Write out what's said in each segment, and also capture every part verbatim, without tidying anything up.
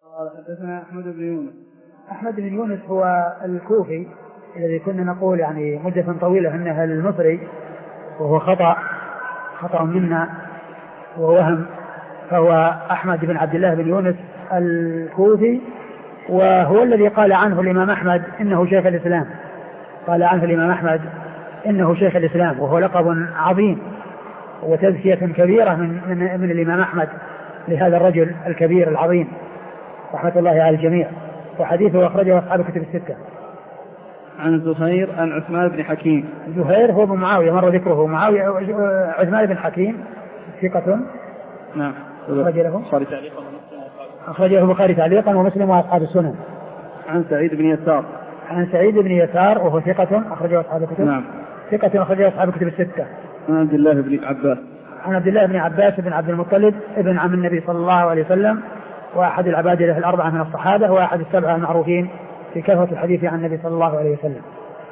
قال حدثنا أحمد بن يونس. أحمد بن يونس هو الكوفي الذي كنا نقول يعني مدة طويلة أنها المصري، وهو خطأ خطأ منا ووهم، فهو أحمد بن عبد الله بن يونس الكوفي، وهو الذي قال عنه الإمام أحمد إنه شيخ الإسلام، قال عنه الإمام أحمد إنه شيخ الإسلام، وهو لقب عظيم وتزكية كبيرة من, من, من الإمام أحمد لهذا الرجل الكبير العظيم رحمة الله على الجميع. وحديثه أخرجه أصحاب كتب الستة. عن زهير عن عثمان بن حكيم. زهير هو بن معاوية مر ذكره. معاوية عثمان بن حكيم ثقة. نعم. أخرج له تعليقا أخرج له البخاري تعليقا ومسلم وأصحاب السنن. عن سعيد بن يسار. عن سعيد بن يسار وهو ثقة أخرجه أصحاب الكتب. نعم. ثقة أخرجه أصحاب الكتب الستة. عن عبد الله بن عباس. عن عبد الله بن عباس بن عبد المطلب ابن عم النبي صلى الله عليه وسلم، وأحد العبادلة الأربعة من الصحابة، وأحد السبعة المعروفين في كثرة الحديث عن النبي صلى الله عليه وسلم.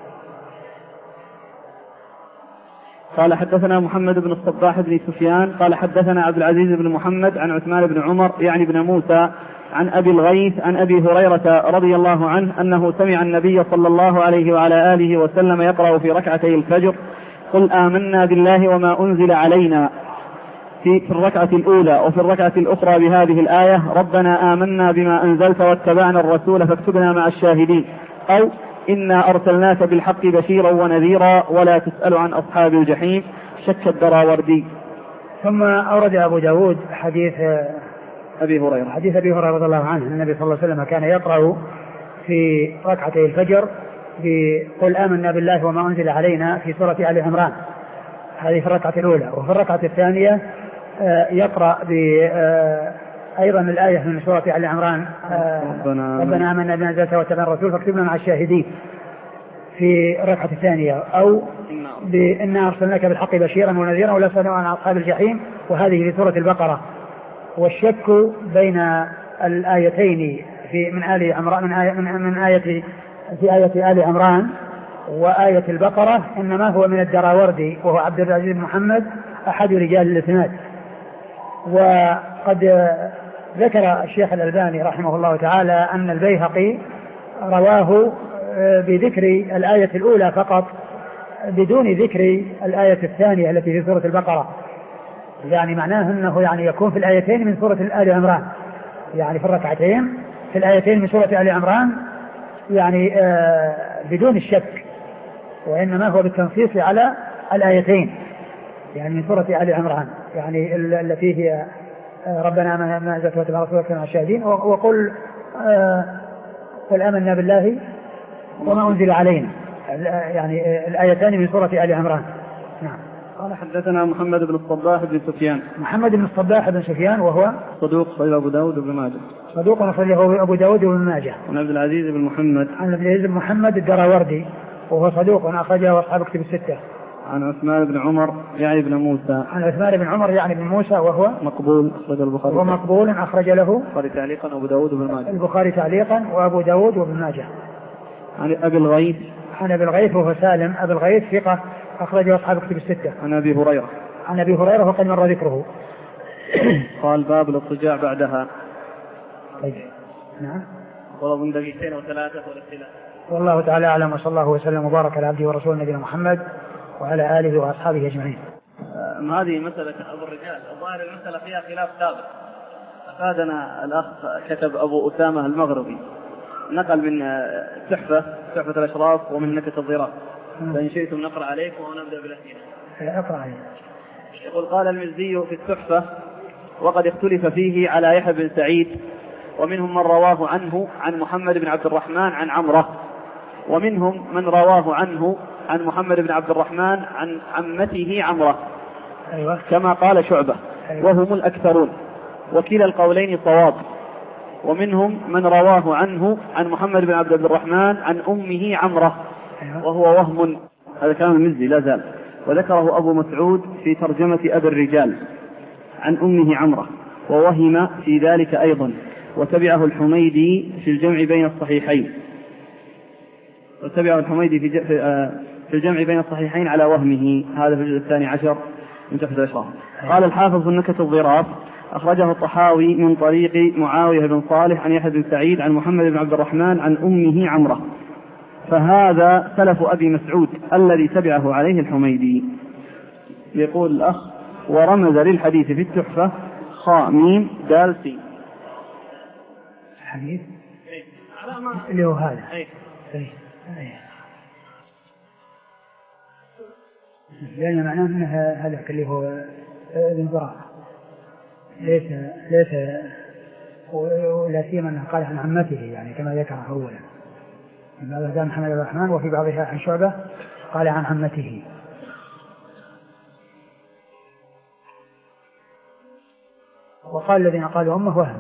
قال حدثنا محمد بن الصباح بن سفيان قال حدثنا عبد العزيز بن محمد عن عثمان بن عمر يعني بن موسى عن أبي الغيث عن أبي هريرة رضي الله عنه أنه سمع النبي صلى الله عليه وعلى آله وسلم يقرأ في ركعتي الفجر قل آمنا بالله وما أنزل علينا في الركعة الأولى، وفي الركعة الأخرى بهذه الآية ربنا آمنا بما أنزلت واتبعنا الرسول فاكتبنا مع الشاهدين، أو إنا أرسلناك بالحق بشيرا ونذيرا ولا تسأل عن أصحاب الجحيم شك الدراوردي. ثم أورد أبو داود حديث أبي هريرة حديث أبي هريرة رضي الله عنه أن النبي صلى الله عليه وسلم كان يقرأ في ركعتي الفجر بقل آمنا بالله وما أنزل علينا في سورة آل عمران، هذه في الركعة الأولى. وفي الركعة الثانية يقرأ ب أيضا الآية من سورة آل عمران ربنا آمنا بما أنزلت واتبعنا الرسول فاكتبنا مع الشاهدين في الركعة الثانية، أو بإنا أرسلناك بالحق بشيرا ونذيرا ولا تسأل عن أصحاب الجحيم، وهذه في سورة البقرة. والشك بين الآيتين في من آل عمران من آية, من, من آية في آية آل عمران وآية البقرة إنما هو من الدراوردي، وهو عبد العزيز بن محمد أحد رجال الإسناد. وقد ذكر الشيخ الألباني رحمه الله تعالى أن البيهقي رواه بذكر الآية الأولى فقط بدون ذكر الآية الثانية التي في سورة البقرة، يعني معناه أنه يعني يكون في الآيتين من سورة آل عمران، يعني في الركعتين في الآيتين من سورة آل عمران يعني آه بدون الشك، وإنما هو بالتنصيص على الآيتين يعني من سورة آل عمران، يعني التي هي آه ربنا ما أنزلت واتبعنا رسولك مع الشاهدين، وقل آه قل آمنا بالله وما أنزل علينا، يعني الآيتان من سورة آل عمران. نعم. قال حدثنا محمد بن الصباح بن سفيان. محمد بن الصباح بن سفيان وهو صدوق صحيح أبو داود وابن ماجه. صدوق أخرجه أبو داود وابن ماجه. عن عبد العزيز بن محمد. عن عبد العزيز بن محمد الدراوردي وهو صدوق أخرجه أصحاب كتب الستة. عن عثمان بن عمر يعني بن موسى. عن عثمان بن عمر يعني بن موسى وهو مقبول أخرج البخاري. ومقبول أخرج له البخاري تعليقا وأبو داود وابن ماجه. البخاري تعليقا وأبو داود وابن ماجه. عن أبي الغيث. عن أبي الغيث وهو سالم أبي الغيث ثقة أخرجه أصحاب كتب الستة. عن أبي هريرة. عن أبي هريرة وقد مر ذكره. قال باب الاضطجاع بعدها. طيب. نعم. والله من دقيقتين أو ثلاثة والاختلاف. والله تعالى أعلم، وصلى الله وسلم وبارك على عبده ورسوله نبينا محمد وعلى آله وأصحابه أجمعين. أه هذه مسألة أبو الرجال، الظاهر المسألة فيها خلاف سابق. أفادنا الأخ كتب أبو أسامة المغربي نقل من تحفة تحفة الأشراف ومن نكت الضراء، فإن شئتم نقرأ عليكم ونبدأ بالأسئلة. أقرأ عليك. يقول قال المزي في التحفة وقد اختلف فيه على يحيى بن سعيد، ومنهم من رواه عنه عن محمد بن عبد الرحمن عن عمره، ومنهم من رواه عنه عن محمد بن عبد الرحمن عن عمته عمره. أيوة. كما قال شعبة. أيوة. وهم الأكثرون، وكلا القولين صواب. ومنهم من رواه عنه عن محمد بن عبد الرحمن عن أمه عمره. أيوة. وهو وهم. هذا كلام المزي لا زال، وذكره أبو مسعود في ترجمة أبي الرجال عن أمه عمره، ووهم في ذلك أيضا، وتبعه الحميدي في الجمع بين الصحيحين وتبعه الحميدي في, في الجمع بين الصحيحين على وهمه. هذا في الجزء الثاني عشر من تحفة الأشراف. قال الحافظ في النكت الظراف أخرجه الطحاوي من طريق معاوية بن صالح عن يحيى بن سعيد عن محمد بن عبد الرحمن عن أمه عمرة. فهذا سلف أبي مسعود الذي تبعه عليه الحميدي. يقول الأخ: ورمز للحديث في التحفة خاء ميم دال سين. الحديث اللي هو هذا أي. أي. أي. لأن معناه أنها هذاك اللي هو الانضراء ليس ليس ولا سيما أنه قال عن عمته يعني كما ذكره أولا، في بعضها محمد بن الرحمن وفي بعضها عن شعبة قال عن عمته. وقال الذين قالوا أمه وهم.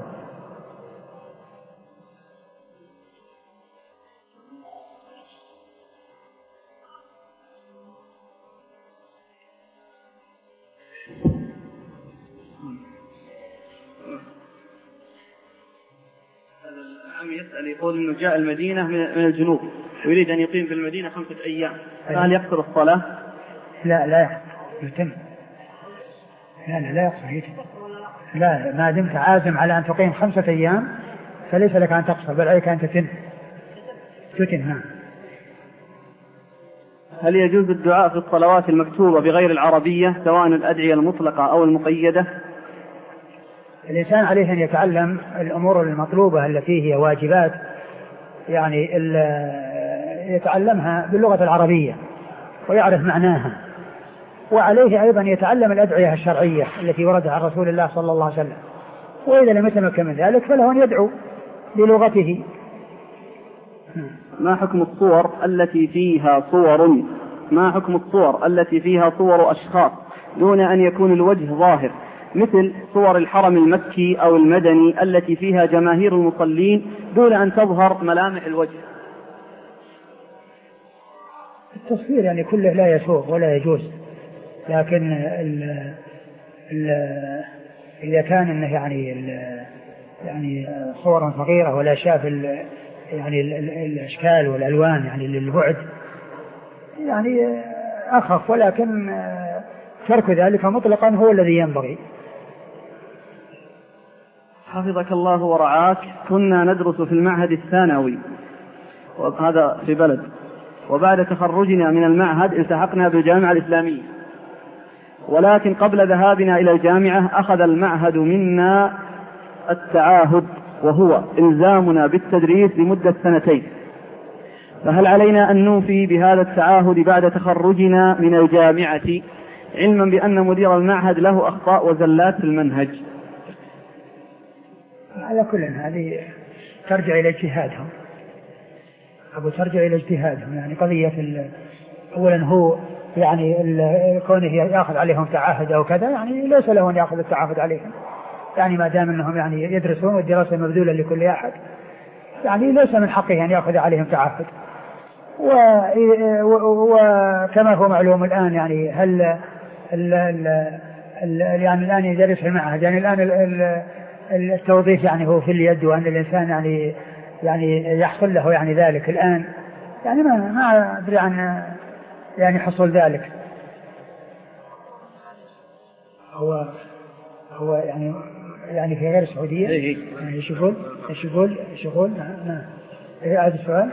يسأل يقول إنه جاء المدينة من الجنوب ويريد أن يقيم في المدينة خمسة أيام، فهل يقصر الصلاة؟ لا لا يقصر يتم. لا لا لا يقصر يتم. لا، ما دمت عازم على أن تقيم خمسة أيام فليس لك أن تقصر، بل عليك أن تتم. تتم. نعم. هل يجوز الدعاء في الصلوات المكتوبة بغير العربية سواء الأدعية المطلقة أو المقيدة؟ الإنسان عليه أن يتعلم الأمور المطلوبة التي هي واجبات، يعني يتعلمها باللغة العربية ويعرف معناها، وعليه أيضا يتعلم الأدعية الشرعية التي وردت عن رسول الله صلى الله عليه وسلم، وإذا لم يتمكن من ذلك فله أن يدعو بلغته. ما حكم الصور التي فيها صور ما حكم الصور التي فيها صور أشخاص دون أن يكون الوجه ظاهر، مثل صور الحرم المكي أو المدني التي فيها جماهير المصلين دون أن تظهر ملامح الوجه؟ التصوير يعني كله لا يسوغ ولا يجوز، لكن ال ال إذا كان إنه يعني ال يعني صورا صغيرة ولا شاف ال يعني ال ال الأشكال والألوان يعني للبعد يعني أخف، ولكن ترك ذلك مطلقا هو الذي ينبغي. حفظك الله ورعاك. كنا ندرس في المعهد الثانوي وهذا في بلد، وبعد تخرجنا من المعهد التحقنا بالجامعة الإسلامية، ولكن قبل ذهابنا إلى الجامعة أخذ المعهد منا التعاهد وهو إلزامنا بالتدريس لمدة سنتين، فهل علينا أن نوفي بهذا التعاهد بعد تخرجنا من الجامعة علما بأن مدير المعهد له أخطاء وزلات في المنهج؟ على كل هذه ترجع إلى اجتهادهم أو ترجع إلى اجتهادهم يعني قضية أولا هو يعني كونه يأخذ عليهم تعاهد أو كذا يعني ليس له أن يأخذ التعاهد عليهم، يعني ما دام أنهم يعني يدرسون والدراسة مبذولة لكل أحد يعني ليس من حقه أن يأخذ عليهم تعاهد. وكما هو معلوم الآن يعني هل ال ال ال يعني الآن يدرس في المعهد يعني الآن ال ال التوظيف يعني هو في اليد، وأن الإنسان يعني يعني يحصل له يعني ذلك الآن يعني ما ما أدري عن يعني حصول ذلك. هو هو يعني يعني في غير السعودية يعني شغل شغل شغل ما هذا السؤال.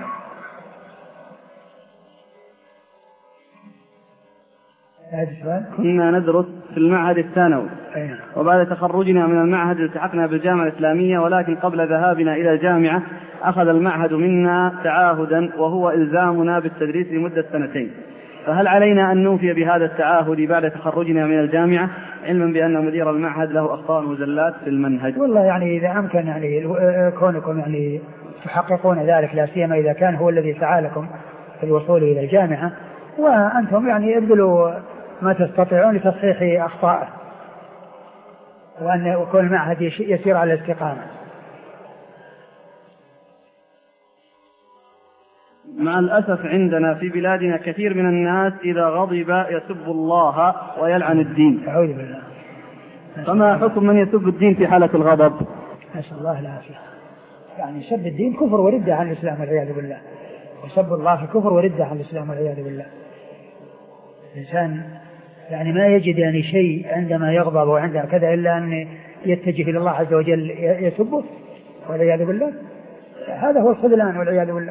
هذا السؤال. كنا ندرس في المعهد الثانوي أيه. وبعد تخرجنا من المعهد التحقنا بالجامعة الإسلامية، ولكن قبل ذهابنا إلى الجامعة أخذ المعهد منا تعاهدا وهو إلزامنا بالتدريس لمدة سنتين، فهل علينا أن نوفي بهذا التعاهد بعد تخرجنا من الجامعة علما بأن مدير المعهد له أخطاء وزلات في المنهج؟ والله يعني إذا أمكن يعني كونكم يعني تحققون ذلك، لا سيما إذا كان هو الذي سعى لكم في الوصول إلى الجامعة، وأنتم يعني ابذلوا ما تستطيعون لتصحيح أخطائه، وأن يكون المعهد يسير على الاستقامة. مع الأسف عندنا في بلادنا كثير من الناس إذا غضب يسب الله ويلعن الدين. أعوذ بالله. فما حكم من يسب الدين في حالة الغضب؟ نسأل الله العافية. يعني سب الدين كفر وردة عن الإسلام والعياذ بالله، وسب الله كفر وردة عن الإسلام والعياذ بالله. الإنسان يعني ما يجد يعني شيء عندما يغضب وعندما كذا إلا أن يتجه إلى الله عز وجل يسبه والعياذ بالله. هذا هو الخذلان والعياذ بالله.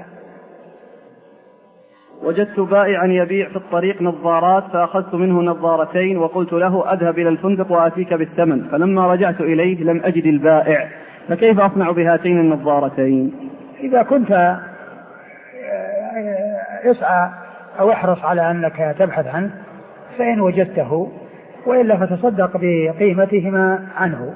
وجدت بائعا يبيع في الطريق نظارات فأخذت منه نظارتين وقلت له أذهب إلى الفندق وآتيك بالثمن، فلما رجعت إليه لم أجد البائع، فكيف أصنع بهاتين النظارتين؟ إذا كنت اسعى أو احرص على أنك تبحث عنه فإن وجدته، وإلا فتصدق بقيمتهما عنه.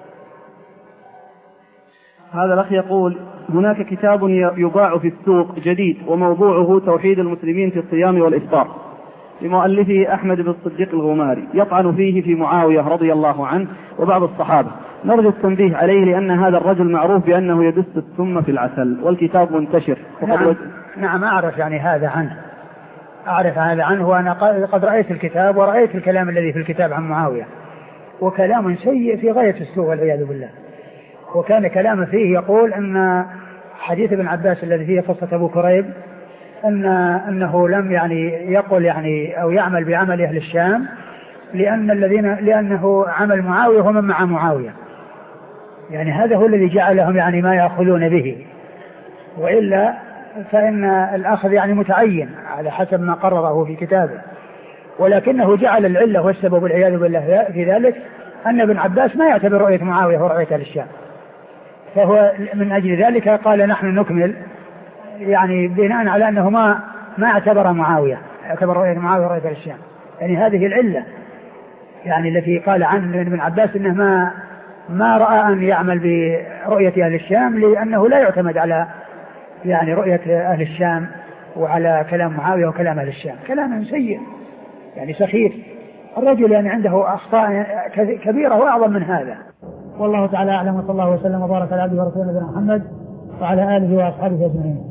هذا الأخ يقول: هناك كتاب يباع في السوق جديد وموضوعه توحيد المسلمين في الصيام والإفطار لمؤلفه أحمد بن الصديق الغماري، يطعن فيه في معاوية رضي الله عنه وبعض الصحابة، نرجو التنبيه عليه لأن هذا الرجل معروف بأنه يدس السم في العسل والكتاب منتشر. نعم, نعم أعرف يعني هذا عنه، أعرف هذا عنه، وأنا قد رأيت الكتاب ورأيت الكلام الذي في الكتاب عن معاوية، وكلام سيء في غاية السوء والعياذ بالله. وكان كلام فيه يقول أن حديث ابن عباس الذي فيه قصة أبو كريب أن أنه لم يعني يقول يعني أو يعمل بعمل أهل الشام لأن الذين لأنه عمل معاوية ومن مع معاوية، يعني هذا هو الذي جعلهم يعني ما يأخذون به، وإلا فإن الأخذ يعني متعين على حسب ما قرره في كتابه، ولكنه جعل العلة والسبب والعياذ بالله في ذلك أن ابن عباس ما يعتبر رؤية معاوية ورؤية أهل الشام، فهو من أجل ذلك قال نحن نكمل، يعني بناء على أنه ما ما اعتبر معاوية اعتبر رؤية معاوية ورؤية أهل الشام. يعني هذه العلة يعني التي قال عنه ابن عباس أنه ما ما رأى أن يعمل برؤية أهل الشام لأنه لا يعتمد على يعني رؤية أهل الشام وعلى كلام معاوية وكلام أهل الشام، كلام سيء يعني سخيف. الرجل يعني عنده أخطاء كبيرة وأعظم من هذا. والله تعالى أعلم، وصلى الله وسلم وبارك على عبده ورسوله نبينا محمد وعلى آله وأصحابه أجمعين.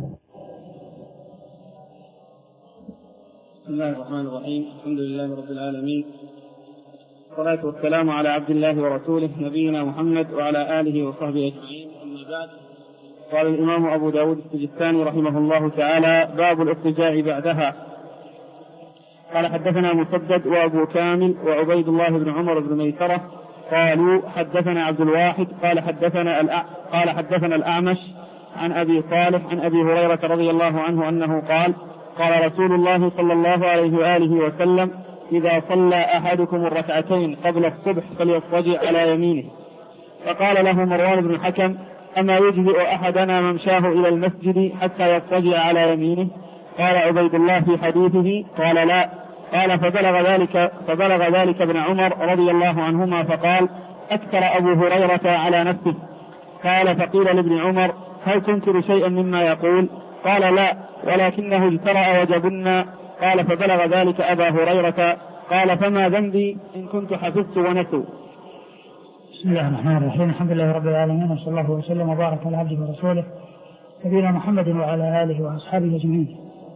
بسم الله الرحمن الرحيم، الحمد لله رب العالمين، والصلاة والسلام على عبد الله ورسوله نبينا محمد وعلى آله وصحبه أجمعين. أما بعد، قال الإمام أبو داود السجستاني رحمه الله تعالى: باب الاضطجاع بعدها. قال: حدثنا مسدد وأبو كامل وعبيد الله بن عمر بن ميسرة قالوا حدثنا عبد الواحد قال حدثنا الأع... قال حدثنا الأعمش عن أبي صالح عن أبي هريرة رضي الله عنه أنه قال: قال رسول الله صلى الله عليه وآله وسلم: إذا صلى أحدكم الركعتين قبل الصبح فليضطجع على يمينه. فقال له مروان بن الحكم: أما يجزئ أحدنا ممشاه إلى المسجد حتى يضطجع على يمينه؟ قال عبيد الله في حديثه: قال لا. قال: فبلغ ذلك فبلغ ذلك ابن عمر رضي الله عنهما فقال: أكثر أبو هريرة على نفسه. قال: فقيل لابن عمر: هل تنكر شيئا مما يقول؟ قال: لا، ولكنه اجترأ وجبنا. قال: فبلغ ذلك أبا هريرة. قال: فما ذنبي إن كنت حفظت ونسوا. بسم الله الرحمن الرحيم، الحمد لله رب العالمين، وصلى الله وسلم وبارك على عبده ورسوله نبينا محمد وعلى آله وأصحابه أجمعين.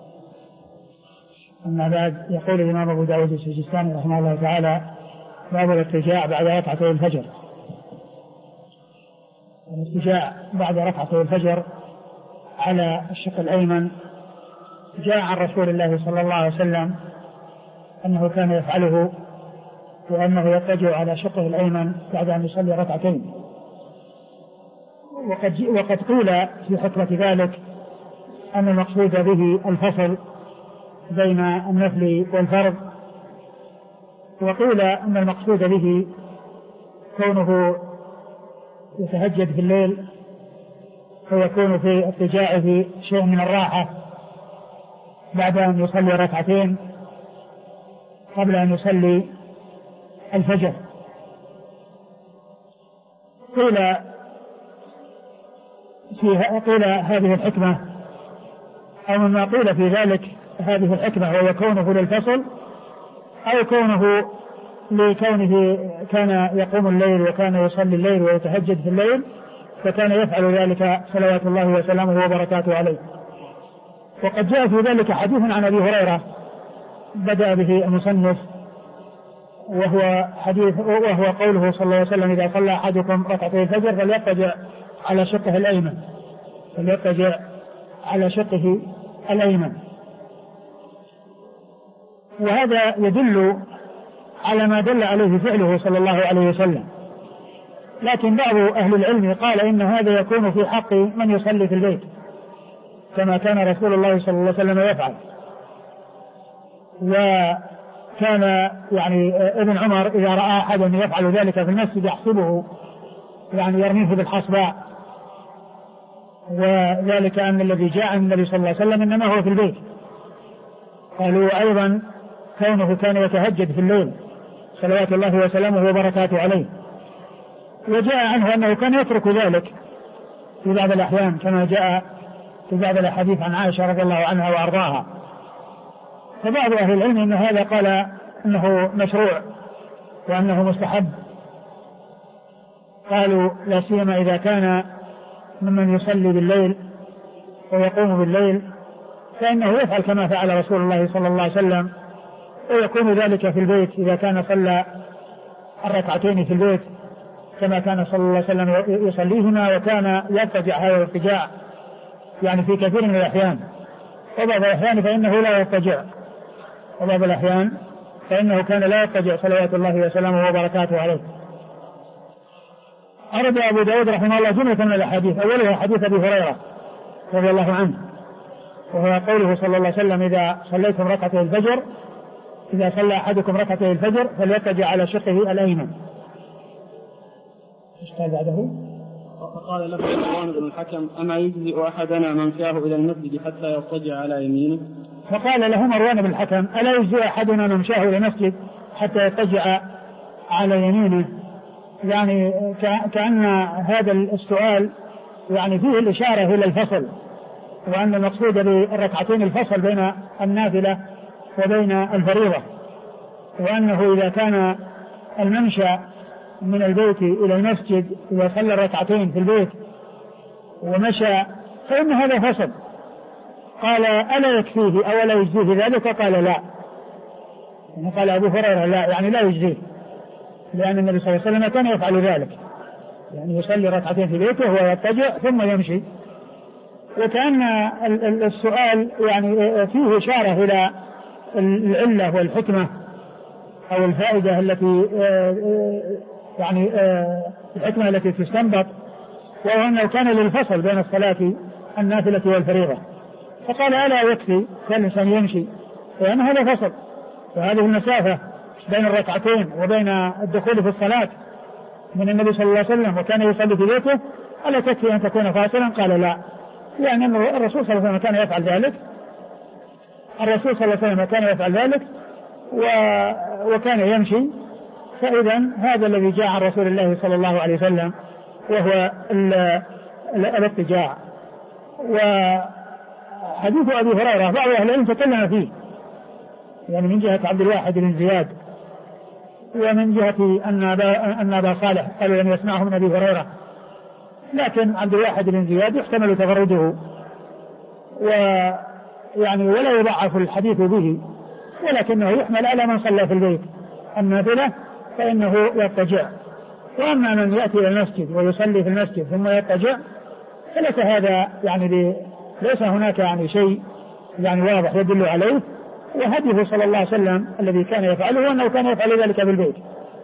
أما بعد، يقول الإمام أبو داود السجستاني رحمه الله تعالى: باب الاضطجاع بعد ركعتي الفجر. الاضطجاع بعد ركعتي الفجر على الشق الأيمن جاء عن رسول الله صلى الله عليه وسلم أنه كان يفعله، وأنه يضطجع على شقه الأيمن بعد أن يصلي ركعتين. وقد, وقد قيل في حكمة ذلك أن المقصود به الفصل بين النفل والفرض، وقيل أن المقصود به كونه يتهجد في الليل فيكون في اضطجاعه شيء من الراحة بعد أن يصلي ركعتين قبل أن يصلي الفجر. قيل في قيل هذه الحكمة أو مما قيل في ذلك هذه الحكمة وهو كونه للفصل، أو كونه لكونه كان يقوم الليل وكان يصلي الليل ويتهجد في الليل، فكان يفعل ذلك صلوات الله وسلامه وبركاته عليه. وقد جاء في ذلك حديث عن أبي هريرة بدأ به المصنف، وهو حديث وهو قوله صلى الله عليه وسلم: إذا صلى أحدكم ركعتي الفجر فليضطجع على شقه الأيمن فليضطجع على شقه الأيمن. وهذا يدل على ما دل عليه فعله صلى الله عليه وسلم، لكن بعض أهل العلم قال إن هذا يكون في حق من يصلي في البيت كما كان رسول الله صلى الله عليه وسلم يفعل. وكان يعني ابن عمر إذا رأى أحدا يفعل ذلك في المسجد يحسبه يعني يرميه بالحصباء، وذلك أن الذي جاء عن النبي صلى الله عليه وسلم إنما هو في البيت. قالوا أيضا كونه كان يتهجد في الليل صلوات الله وسلامه وبركاته عليه. وجاء عنه أنه كان يترك ذلك في بعض الأحيان كما جاء في بعض الحديث عن عائشة رضي الله عنها وأرضاها. فبعض أهل العلم إن هذا قال إنه مشروع وأنه مستحب، قالوا لا سيما إذا كان ممن يصلي بالليل ويقوم بالليل فإنه يفعل كما فعل رسول الله صلى الله عليه وسلم، ويكون ذلك في البيت إذا كان صلى الركعتين في البيت كما كان صلى الله عليه وسلم يصليهما، وكان يضطجع هذا الارتجاع يعني في كثير من الأحيان، وبعض الأحيان فإنه لا يضطجع، وبعض الأحيان فإنه كان لا يضطجع صلوات الله وسلامه وبركاته عليه. أرد أبو داود رحمه الله جملة من الأحاديث، أولها حديث أبي هريرة رضي الله عنه، وهو قوله صلى الله عليه وسلم إذا صليتم ركعتي الفجر إذا صلى أحدكم ركعتي الفجر فليضطجع على شقه الأيمن. ايش قال بعده؟ فقال له مروان بن الحكم أما يجزئ أحدنا ممشاه إلى المسجد حتى يضطجع على يمينه؟ فقال له مروان بن الحكم ألا يجزئ أحدنا ممشاه إلى المسجد حتى يضطجع على يمينه؟ يعني كأن هذا السؤال يعني فيه الإشارة إلى الفصل، وأن المقصود بالركعتين الفصل بين النافلة وبين الفريضة، وأنه إذا كان الممشى من البيت إلى المسجد إذا صلى الركعتين في البيت ومشى فإن هذا فصل. قال ألا يكفيه أو لا يجزيه ذلك؟ قال لا، يعني قال أبو هريرة لا، يعني لا يجزيه، لأن النبي صلى الله عليه وسلم كان يفعل ذلك، يعني يصلي ركعتين في بيته ويضطجع ثم يمشي. وكأن السؤال يعني فيه إشارة إلى العلة والحكمة أو الفائدة التي يعني الحكمة التي تستنبط، وهو أنه كان للفصل بين الصلاة النافلة والفريضة. فقال ألا يكفي كالإنسان يمشي، لأن هذا فصل، وهذه المسافة بين الركعتين وبين الدخول في الصلاة من النبي صلى الله عليه وسلم وكان يصلي في بيته، ألا تكفي أن تكون فاصلا؟ قال لا، يعني الرسول صلى الله عليه وسلم كان يفعل ذلك، الرسول صلى الله عليه وسلم كان يفعل ذلك وكان يمشي. فإذا هذا الذي جاء عن رسول الله صلى الله عليه وسلم وهو الاضطجاع. وحديث أبي هريرة بعض أهل العلم تكلم فيه، يعني من جهة عبد الواحد بن زياد، ومن جهة أن أبا صالح قالوا لم يسمعه من أبي هريرة، لكن عبد الواحد بن زياد يحتمل تفرده ويعني ولا يضعف الحديث به، ولكنه يحمل على من صلى في البيت النافلة فإنه يضطجع. وأما من يأتي إلى المسجد ويصلي في المسجد ثم يضطجع فليس هذا يعني ليس هناك يعني شيء يعني واضح يدل عليه. وهديه صلى الله عليه وسلم الذي كان يفعله أنه كان يفعل ذلك بالبيت.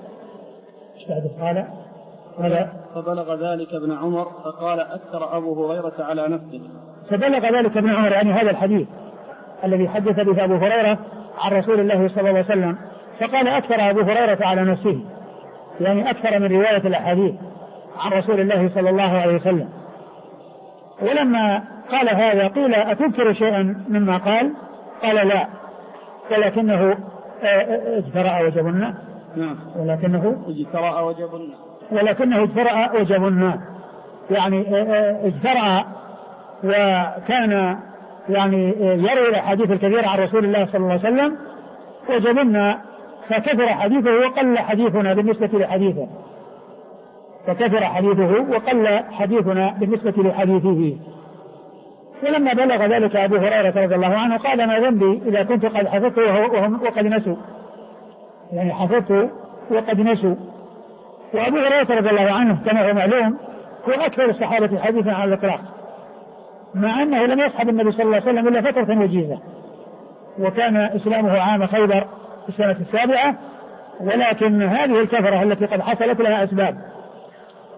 قال فبلغ ذلك ابن عمر فقال أكثر أبو هريرة على نفسه. فبلغ ذلك ابن عمر يعني هذا الحديث الذي حدث به أبو هريرة عن رسول الله صلى الله عليه وسلم، فقال أكثر أبو هريرة على نفسه، يعني أكثر من رواية الأحاديث عن رسول الله صلى الله عليه وسلم. ولما قال هذا قيل أتذكر شيئا مما قال؟ قال لا، ولكنه اجترأ وجبنا. نعم. ولكنه اجترأ وجبنا. ولكنه اجترأ وجبنا، يعني اجترأ وكان يعني يروي الحديث الكثير عن رسول الله صلى الله عليه وسلم، وجبنا فكثر حديثه وقل حديثنا بالنسبة لحديثه، فكثر حديثه وقل حديثنا بالنسبة لحديثه. ولما بلغ ذلك أبو هريرة رضي الله عنه قال ما ذنبي إذا كنت قد حفظت وهم وقد نسوا، يعني حفظت وقد نسوا. وأبو هريرة رضي الله عنه كما هو معلوم هو أكثر الصحابة حديثا على الإطلاق، مع أنه لم يصحب النبي صلى الله عليه وسلم إلا فترة وجيزة، وكان إسلامه عام خيبر في السنة السابعة، ولكن هذه الكثرة التي قد حصلت لها أسباب،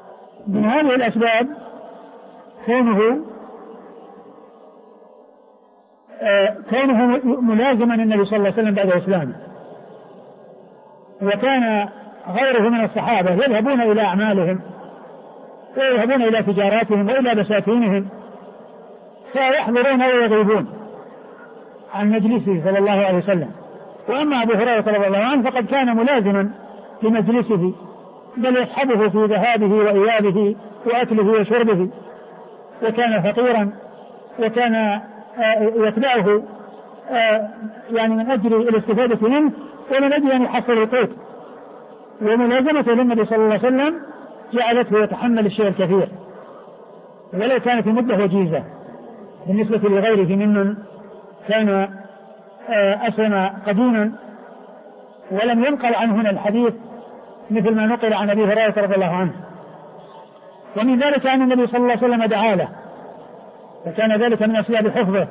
من هذه الأسباب كونه آه كونه ملازما النبي صلى الله عليه وسلم بعد إسلامه، وكان غيره من الصحابة يذهبون إلى أعمالهم ويذهبون إلى تجاراتهم وإلى بساتينهم فيحضرون ويغيبون عن مجلسه صلى الله عليه وسلم. وأما أبو هريرة رضي الله عنه فقد كان ملازما لمجلسه، بل يصحبه في ذهابه وإيابه وأكله وشربه، وكان فقيرا وكان يتبعه يعني من أجل الاستفادة منه ومن أجل أن يحصل القوت. وملازمته للنبي صلى الله عليه وسلم جعلته يتحمل الشيء الكثير ولو كانت المدة وجيزة بالنسبة لغيره ممن كان أسلم قديما ولم ينقل عنه الحديث مثل ما نقل عن أبي هريرة رضي الله عنه. ومن ذلك أن النبي صلى الله عليه وسلم دعا له، فكان ذلك من أسباب حفظه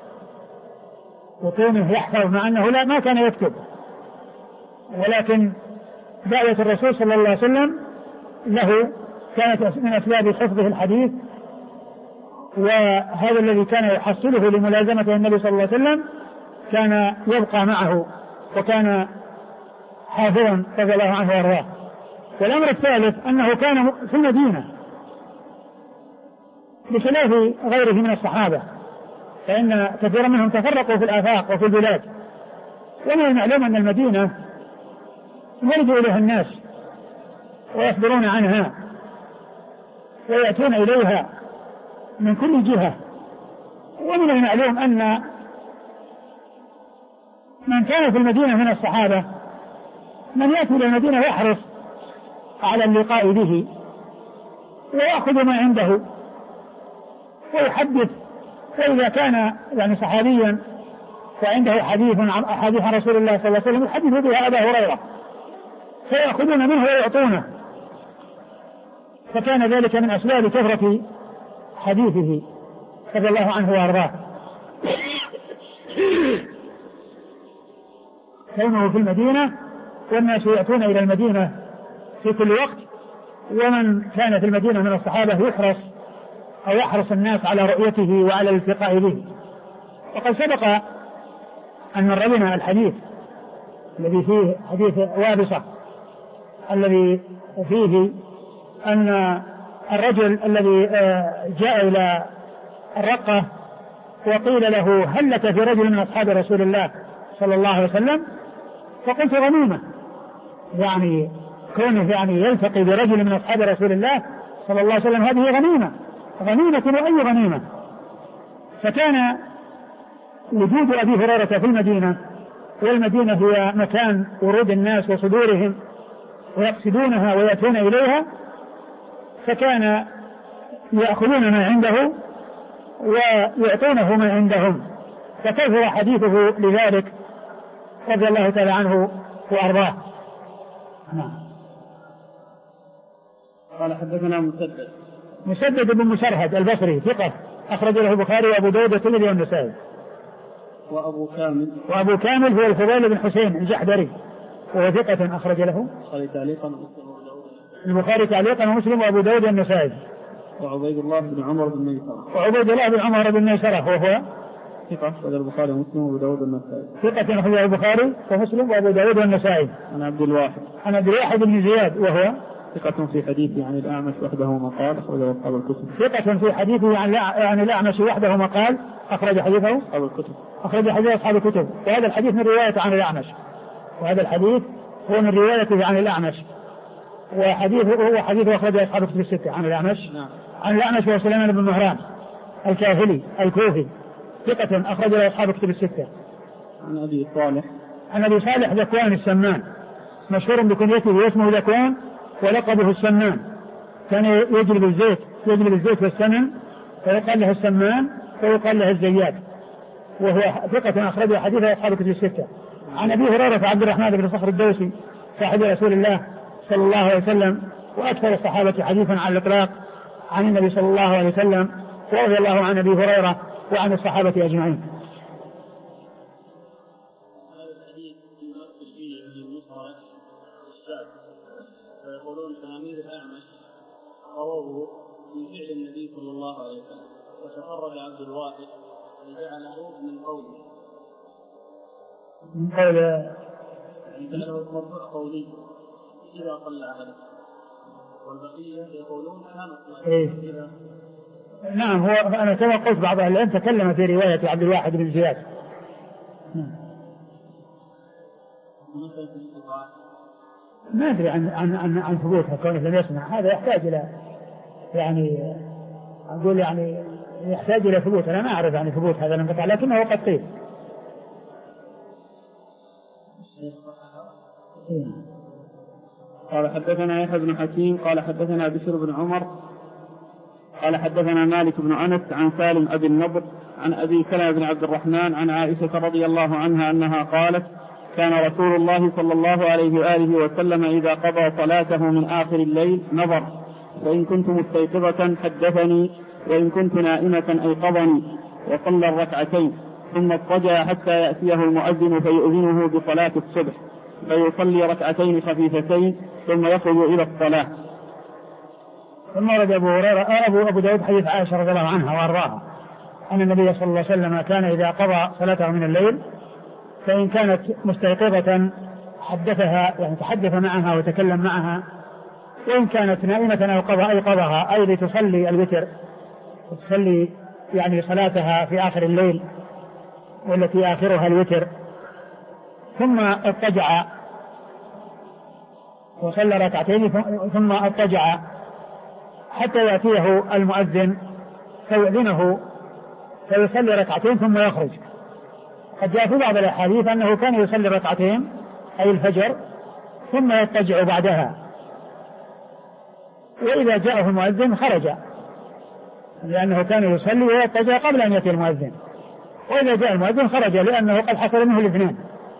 وكونه يحفظ مع أنه لا ما كان يكتب، ولكن دعوة الرسول صلى الله عليه وسلم له كانت من أسباب حفظه الحديث، وهذا الذي كان يحصله لملازمة النبي صلى الله عليه وسلم كان يبقى معه وكان حافظا رضي الله عنه وارضاه. والأمر الثالث أنه كان في المدينة بخلاف غيره من الصحابة، فإن كثيرا منهم تفرقوا في الآفاق وفي البلاد، ومن المعلوم أن المدينة يرد إليها الناس ويخبرون عنها ويأتون إليها من كل جهة. ومن المعلوم أن من كان في المدينة من الصحابة من يأتي إلى المدينة يحرص على اللقاء به ويأخذ ما عنده ويحدث، وإذا كان يعني صحابيا فعنده حديث عن أحاديث عن رسول الله صلى الله عليه وسلم يحدث بها أبا هريرة فيأخذون منه ويعطونه، فكان ذلك من أسباب كثرة حديثه رضي الله عنه وأرضاه. كونه في المدينة والناس يأتون إلى المدينة في كل وقت، ومن كان في المدينة من الصحابة يحرص أو يحرص الناس على رؤيته وعلى الالتقاء به. وقد سبق أن رأينا الحديث الذي فيه حديث وابصة الذي فيه أن الرجل الذي جاء إلى الرقة وقيل له هل لك في رجل من أصحاب رسول الله صلى الله عليه وسلم؟ فقلت غنيمة، يعني كونه يعني يلتقي برجل من أصحاب رسول الله صلى الله عليه وسلم هذه غنيمة، غنيمة وأي غنيمة. فكان وجود أبي هريرة في المدينة، والمدينة هي مكان ورود الناس وصدورهم ويقصدونها ويأتون إليها، فكان يأخذون ما عنده ويعطونه ما عندهم، فكثر حديثه لذلك رضي الله تعالى عنه وأرضاه. نعم. قال حدثنا مسدد مسدد بن مسرهد البصري ثقة أخرج له البخاري وأبو داود والترمذي والنسائي. وأبو كامل وأبو كامل هو الفضيل بن حسين الجحدري وهو ثقة أخرج له البخاري تعليقا ومسلم وأبو داود والنسائي. وعبيد الله بن عمر بن ميسرة وعبيد الله بن عمر بن ميسرة وهو ثقة أخرج البخاري ومسلم وأبو داود والنسائي. ثقة أخرج البخاري ومسلم وأبو داود والنسائي. عن عبد الواحد عن عبد الواحد بن زياد وهو ثقة في حديثه عن الأعمش وحده مقال أخرجه أصحاب الكتب. ثقة في حديثه عن عن الأعمش وحده مقال أخرج حديثه أصحاب الكتب. أخرج حديث أصحاب الكتب. وهذا الحديث من رواية عن الأعمش، وهذا الحديث هو من روايته عن الأعمش، وحديثه هو حديث أخرج أصحاب الكتب الستة عن الأعمش. نعم. عن الأعمش وسليمان بن مهران الكاهلي الكوفي ثقة أخرج أصحاب الكتب الستة. عن أبي صالح عن أبي صالح ذكوان السمان مشهور بكنيته واسمه ذكوان ولقبه السمان، كان يجلب الزيت يجلب الزيت والسمن فيقال له السمان ويقال له الزيات، وهو ثقة أخرج حديث أصحاب الكتب الستة. عن أبي هريرة عبد الرحمن بن صخر الدوسي صاحب رسول الله صلى الله عليه وسلم وأكثر الصحابة حديثا على الإطلاق عن النبي صلى الله عليه وسلم، ورضي الله عن أبي هريرة وعن الصحابة أجمعين. فيقولون تلاميذ الأعمش رووه في فعل النبي صلى الله عليه وسلم وتفرد عبد الواحد وجعله من قوله من قول جعله مرفوع قولي إذا صلى أحد والبقية يقولون كانت إيه؟ نعم. هو أنا كما قلت بعض أهل العلم تكلم في رواية عبد الواحد بن زياد. ما أدري عن عن عن, عن ثبوتها كونه لم يسمع. هذا يحتاج إلى يعني أقول يعني يحتاج إلى ثبوت. أنا ما أعرف عن ثبوت هذا الانقطاع لكنه قد قيل. قال حدثنا يحيى بن حكيم قال حدثنا بشر بن عمر قال حدثنا مالك بن أنس عن سالم أبي النضر عن أبي سلمة بن عبد الرحمن عن عائشة رضي الله عنها أنها قالت كان رسول الله صلى الله عليه وآله وسلم إذا قضى صلاته من آخر الليل نظر وإن كنت مستيقظة حدثني وإن كنت نائمة أيقظني وصلى الركعتين ثم اضطجع حتى يأتيه المؤذن فيؤذنه بصلاة الصبح فيصلي ركعتين خفيفتين ثم يخرج إلى الصلاة. ثم ورد أبو هريرة أبو أبو داود حديث عائشة رضي الله عنها وأرضاها أن النبي صلى الله عليه وسلم كان إذا قضى صلاته من الليل فإن كانت مستيقظة حدثها يعني تحدث معها وتكلم معها وإن كانت نائمة أو قضى أيقظها أي لتصلي الوتر وتصلي يعني صلاتها في آخر الليل والتي آخرها الوتر ثم اضطجع وصلى ركعتين ثم اضطجع حتى يأتيه المؤذن فيؤذنه فيصلي ركعتين ثم يخرج. قد جاء في بعض الأحاديث أنه كان يصلي ركعتين أي الفجر ثم يضطجع بعدها وإذا جاءه المؤذن خرج لأنه كان يصلي ويضطجع قبل أن يأتي المؤذن وإذا جاء المؤذن خرج لأنه قد حصل منه الاثنين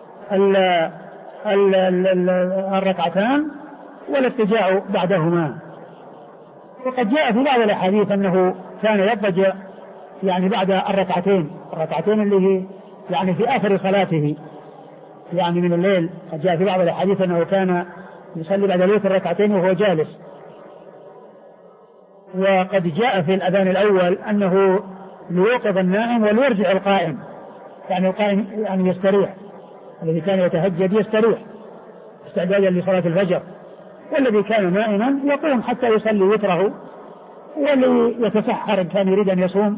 الركعتان والاضطجاع بعدهما. وقد جاء في بعض الأحاديث أنه كان يضطجع يعني بعد الركعتين الركعتين اللي هي يعني في آخر صلاته يعني من الليل. قد جاء في بعض الأحاديث أنه كان يصلي بعد الوتر ركعتين وهو جالس. وقد جاء في الأذان الأول أنه ليوقظ النائم وليرجع القائم يعني القائم يعني يستريح الذي كان يتهجد يستريح استعدادا لصلاة الفجر والذي كان نائما يقوم حتى يصلي وتره وليتسحر إن كان يريد أن يصوم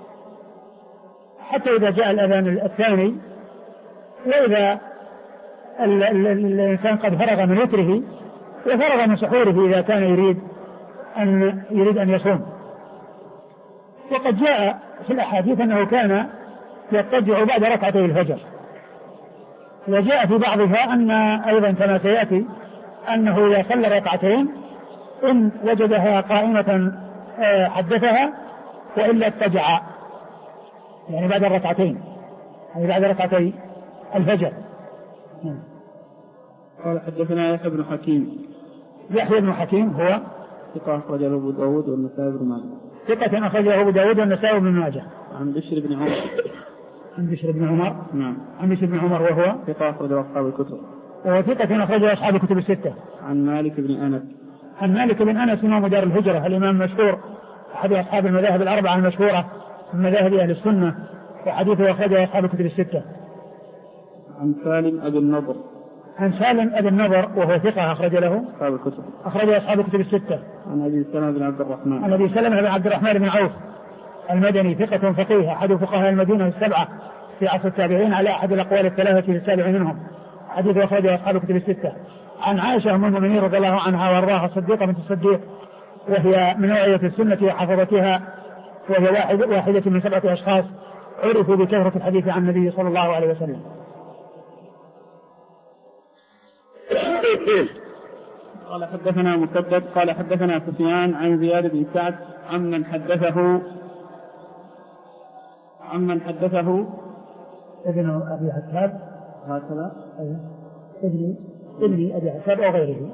حتى إذا جاء الأذان الثاني وإذا ال ال الإنسان قد فرغ من وتره وفرغ من سحوره إذا كان يريد أن يريد أن يصوم. وقد جاء في الأحاديث أنه كان يضطجع بعد ركعتي الفجر. وجاء في بعضها أن أيضا كما سيأتي أنه إذا صلى ركعتين إن وجدها قائمة حدثها وإلا اضطجع يعني بعد الركعتين يعني بعد ركعتي الفجر. قال حدثنا يحيى بن حكيم. يحيى بن حكيم هو ثقة أخرجه أبو داود والنسائي بن ماجه. ثقة أخرجه أبو داود والنسائي بن ماجه. عن بشر بن عمر. عن بشر بن عمر. نعم. عن بشر بن عمر وهو ثقة أخرجه أصحاب الكتب. وثقة أخرجه أصحاب الكتب الستة. عن مالك بن أنس. عن مالك بن أنس إمام دار الهجرة الإمام المشهور أحد أصحاب المذاهب الأربعة المشهورة من مذاهب أهل السنة وحديثه أخرجه أصحاب الكتب الستة. عن سالم أبي النضر. عن سالم أبي النضر وهو ثقة أخرج له أصحاب الكتب. أخرجه أصحاب الكتب الستة. عن أبي سلمة بن عبد الرحمن. عن أبي سلمة بن عبد الرحمن بن عوف المدني ثقة فقيه أحد فقهاء المدينة السبعة في عصر التابعين على أحد الأقوال الثلاثة في السابع منهم. حديث أخرجه أصحاب الكتب الستة. عن عائشة أم المؤمنين رضي الله عنها وأرضاها الصديقة بنت الصديق وهي من نوعية السنة وحفظتها وهي واحد واحدة من سبعة أشخاص عرفوا بكثرة الحديث عن النبي صلى الله عليه وسلم. قال حدثنا مسدد قال حدثنا سفيان عن زياد بن سعد عمن حدثه عمن حدثه ابن أبي عتاب هكذا ابن ابن أبي عتاب أو غيره.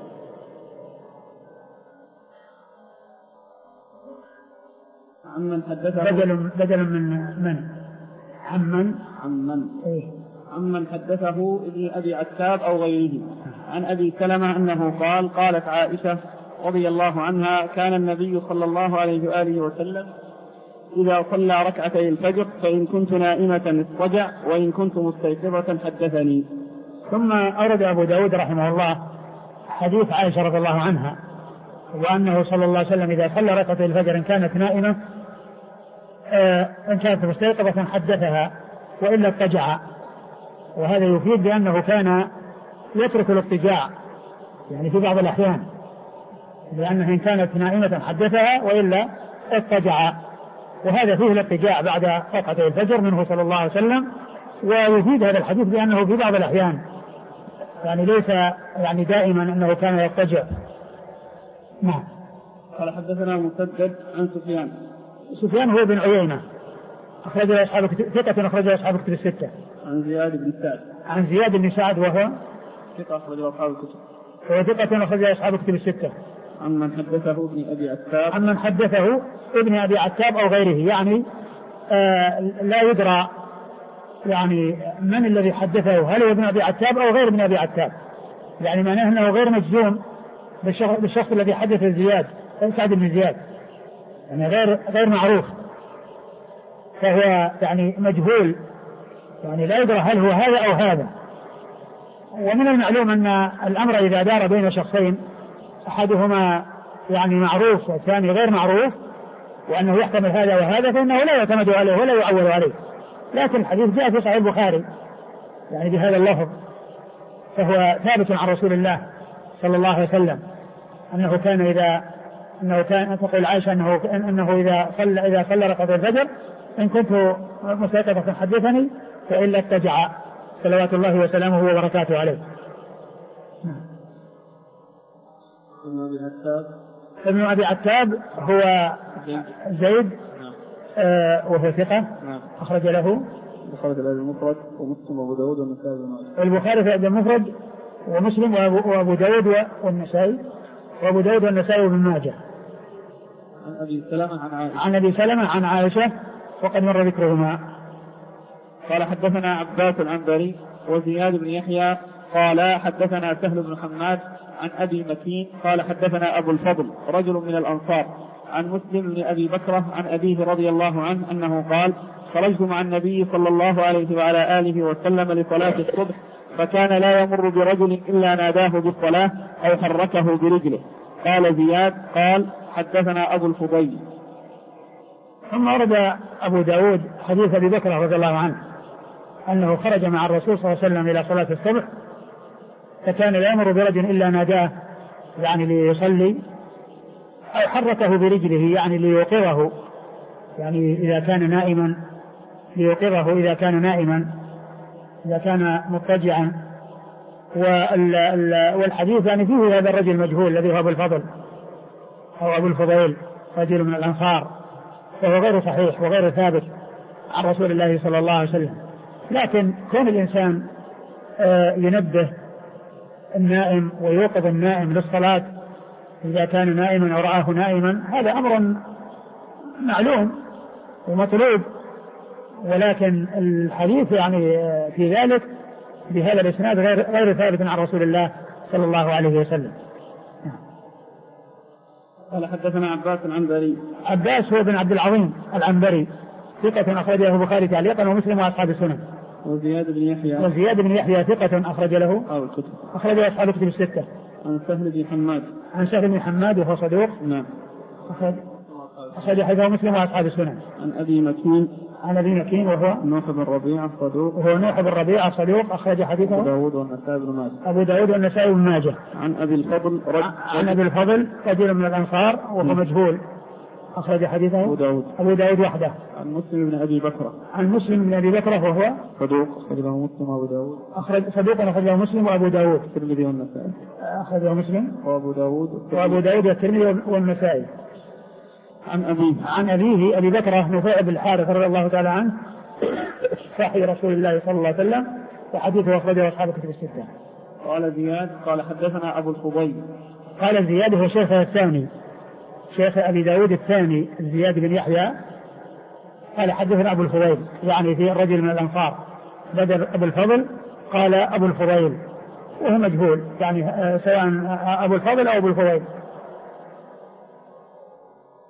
عمن حدثه بدل بدل من من عمن عمن إيه؟ عمن حدثه ابن أبي عتاب أو غيره. عن أبي سلمة أنه قال قالت عائشة رضي الله عنها كان النبي صلى الله عليه وآله وسلم إذا صلى ركعتي الفجر فإن كنت نائمة اضطجع وإن كنت مستيقظة حدثني. ثم أورد أبو داود رحمه الله حديث عائشة رضي الله عنها وأنه صلى الله عليه وسلم إذا صلى ركعتي الفجر إن كانت نائمة آه إن كانت مستيقظة حدثها وإلا اضطجع، وهذا يفيد بأنه كان يترك الاضطجاع يعني في بعض الأحيان، لأنه إن كانت نائمة حدثها وإلا اضطجع، وهذا فيه الاضطجاع بعد ركعتي الفجر منه صلى الله عليه وسلم. ويفيد هذا الحديث بأنه في بعض الأحيان يعني ليس يعني دائما أنه كان يضطجع. نعم. قال حدثنا مسدد عن سفيان. سفيان هو بن عيينة أخرج أصحاب ثقة أخرج أصحاب الكتب الستة. عن زياد بن سعد. عن زياد بن سعد وهو ثقة أخرج أصحاب الكتب. هو ثقة أخرج أصحاب الكتب الستة. عمن حدثه ابن أبي عتاب. عمن حدثه ابن أبي عتاب أو غيره، يعني آه لا يدرى يعني من الذي حدثه، هل هو ابن أبي عتاب أو غير ابن أبي عتاب، يعني معناه أنه غير مجزوم بالشخص, بالشخص الذي حدث زياد سعد بن زياد، يعني غير غير معروف، فهو يعني مجهول، يعني لا يدرى هل هو هذا أو هذا. ومن المعلوم أن الأمر إذا دار بين شخصين أحدهما يعني معروف والثاني غير معروف وأنه يحتمل هذا وهذا فإنه لا يعتمد عليه ولا يعول عليه، لكن الحديث جاء في صحيح البخاري يعني بهذا اللفظ، فهو ثابت عن رسول الله صلى الله عليه وسلم أنه كان إذا أنه كان تقول عائشة أنه أنه إذا صلى إذا صلى ركعتي الفجر إن كنت مستيقظة حدثني فإلا اضطجع صلوات الله وسلامه وبركاته عليه. ابن أبي عتاب. ابن أبي عتاب هو زيد آه وهو ثقة أخرج له البخاري في المفرد ومسلم وأبو داود والنسائي بن ماجه. البخاري في المفرد ومسلم وأبو داود والنسائي وأبو داود والنسائي بن ماجه. عن أبي سلمة عن عائشة. عن أبي سلمة عن عائشة وقد مر ذكرهما. قال حدثنا عباس العنبري وزياد بن يحيى قال حدثنا سهل بن حماد عن أبي مكين قال حدثنا أبو الفضل رجل من الأنصار عن مسلم بن أبي بكرة عن أبيه رضي الله عنه أنه قال خرجت مع النبي صلى الله عليه وعلى آله وسلم لصلاة الصبح فكان لا يمر برجل إلا ناداه بالصلاة أو حركه برجله. قال زياد قال حدثنا أبو الفضيل. ثم ورد أبو داود حديث أبي بكر رضي الله عنه أنه خرج مع الرسول صلى الله عليه وسلم إلى صلاة الصبح فكان لا يمر برجل إلا ناداه يعني ليصلي أو حركه برجله يعني ليوقظه، يعني إذا كان نائما ليوقظه إذا كان نائما إذا كان مضطجعا. والحديث يعني فيه هذا الرجل المجهول الذي هو أبو الفضل أو أبو الفضيل رجل من الأنصار، فهو غير صحيح وغير ثابت عن رسول الله صلى الله عليه وسلم. لكن كون الإنسان ينبه النائم ويوقظ النائم للصلاة إذا كان نائما أو رآه نائما هذا أمر معلوم ومطلوب، ولكن الحديث يعني في ذلك بهذا الإسناد غير غير ثابت عن رسول الله صلى الله عليه وسلم. قال حدثنا عباس العنبري. عباس هو بن عبد العظيم العنبري ثقة أخرج له البخاري تعليقا ومسلم وأصحاب السنن. وزياد بن يحيى. وزياد بن يحيى ثقة أخرج له أو الكتب. أخرج له أصحاب الكتب الستة. عن سهل بن حماد. عن سهل بن حماد وهو صدوق. نعم. أخرج أخرج حديثه مسلم وأصحاب السنن. عن أبي مكين. عن أبي مكين وهو نوح بن ربيعة صدوق. وهو نوح بن ربيعة صدوق أخرج حديثه أبو داود والنسائي بن ماجه. أبو داود والنسائي بن ماجه. عن أبي الفضل رجل. عن أبي الفضل رجل من الأنصار وهو مجهول أخرج حديثه أبو داود. أبو داود وحده. عن مسلم بن أبي بكرة. عن مسلم بن أبي بكرة وهو صدوق أخرجه مسلم وأبو داود. أخرج صدوق أخرجه مسلم وأبو داود. الترمذي والنسائي. أخرجه مسلم وأبو داود. وأبو داود والترمذي والنسائي. عن أبيه. عن أبيه أبي بكرة نفيع بن الحارث رضي الله تعالى عنه صاحب رسول الله صلى الله عليه وسلم وحديثه أخرجه أصحاب الكتب الستة. قال زياد قال حدثنا أبو الفضيل. قال زياد هو شيخه الثاني شيخ أبي داود الثاني زياد بن يحيى قال حدثنا أبو الفضيل يعني في رجل من الأنصار بدل أبو الفضل قال أبو الفضيل وهو مجهول يعني سواء أبو الفضل أو أبو الفضيل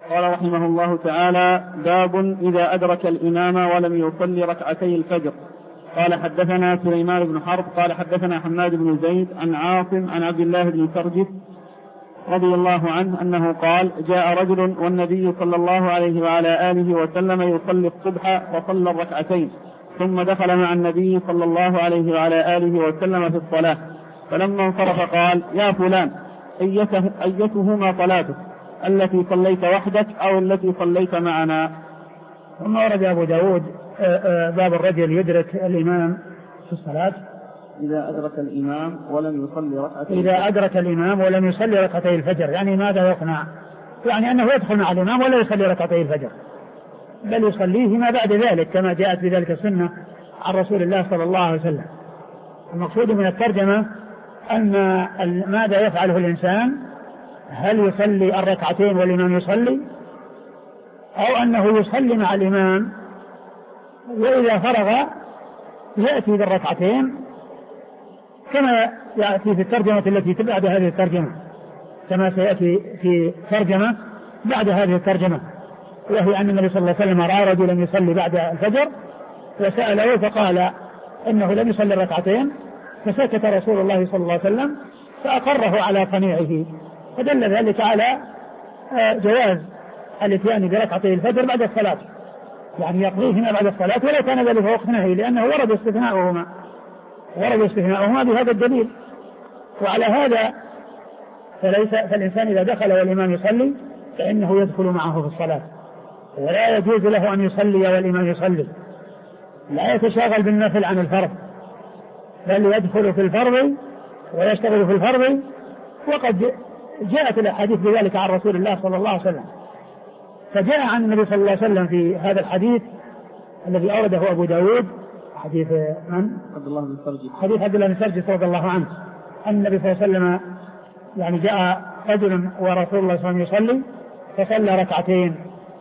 قال رحمه الله تعالى: باب إذا أدرك الإمام ولم يصلي ركعتي الفجر. قال حدثنا سليمان بن حرب قال حدثنا حماد بن زيد عن عاصم عن عبد الله بن سرجس رضي الله عنه أنه قال: جاء رجل والنبي صلى الله عليه وعلى آله وسلم يصلي الصبح فصلى الركعتين، ثم دخل مع النبي صلى الله عليه وعلى آله وسلم في الصلاة، فلما انصرف قال: يا فلان، أيته أيتهما صلاتك، التي صليت وحدك أو التي صليت معنا؟ ثم ورد أبو داود باب الرجل يدرك الإمام في الصلاة إذا أدرك الإمام ولم يصلي ركعتي إذا أدرك الإمام ولم يصلي ركعتي الفجر، يعني ماذا يصنع؟ يعني أنه يدخل مع الإمام ولا يصلي ركعتي الفجر، بل يصليه ما بعد ذلك كما جاءت بذلك السنة عن رسول الله صلى الله عليه وسلم. المقصود من الترجمة أن ماذا يفعله الإنسان، هل يصلي الركعتين والإمام يصلي، أو أنه يصلي مع الإمام وإذا فرغ يأتي بالركعتين كما يأتي في الترجمة التي بعد هذه الترجمة، كما سيأتي في ترجمة بعد هذه الترجمة، وهي أن النبي صلى الله عليه وسلم رأى رجلا يصلي بعد الفجر وسأله فقال إنه لم يصلي الركعتين، فسكت رسول الله صلى الله عليه وسلم فأقره على صنيعه، فدل ذلك على جواز الاتيان بركعتي الفجر بعد الصلاة، يعني يقضيهما بعد الصلاة ولو كان ذلك وقت نهي، لأنه ورد استثناؤهما ورد استثناؤهما بهذا الدليل. وعلى هذا فليس فالإنسان إذا دخل والإمام يصلي فإنه يدخل معه في الصلاة، ولا يجوز له أن يصلي والإمام يصلي، لا يتشاغل بالنفل عن الفرض، بل يدخل في الفرض ويشتغل في الفرض. وقد جاءت الأحاديث بذلك عن رسول الله صلى الله عليه وسلم، فجاء عن النبي صلى الله عليه وسلم في هذا الحديث الذي أورده أبو داود، حديث من؟ عبد الله بن سرجس، حديث عبد الله بن سرجس رضي الله عنه أن النبي صلى الله عليه وسلم يعني جاء رجل ورسول الله صلى الله عليه وسلم يصلي فصلى ركعتين،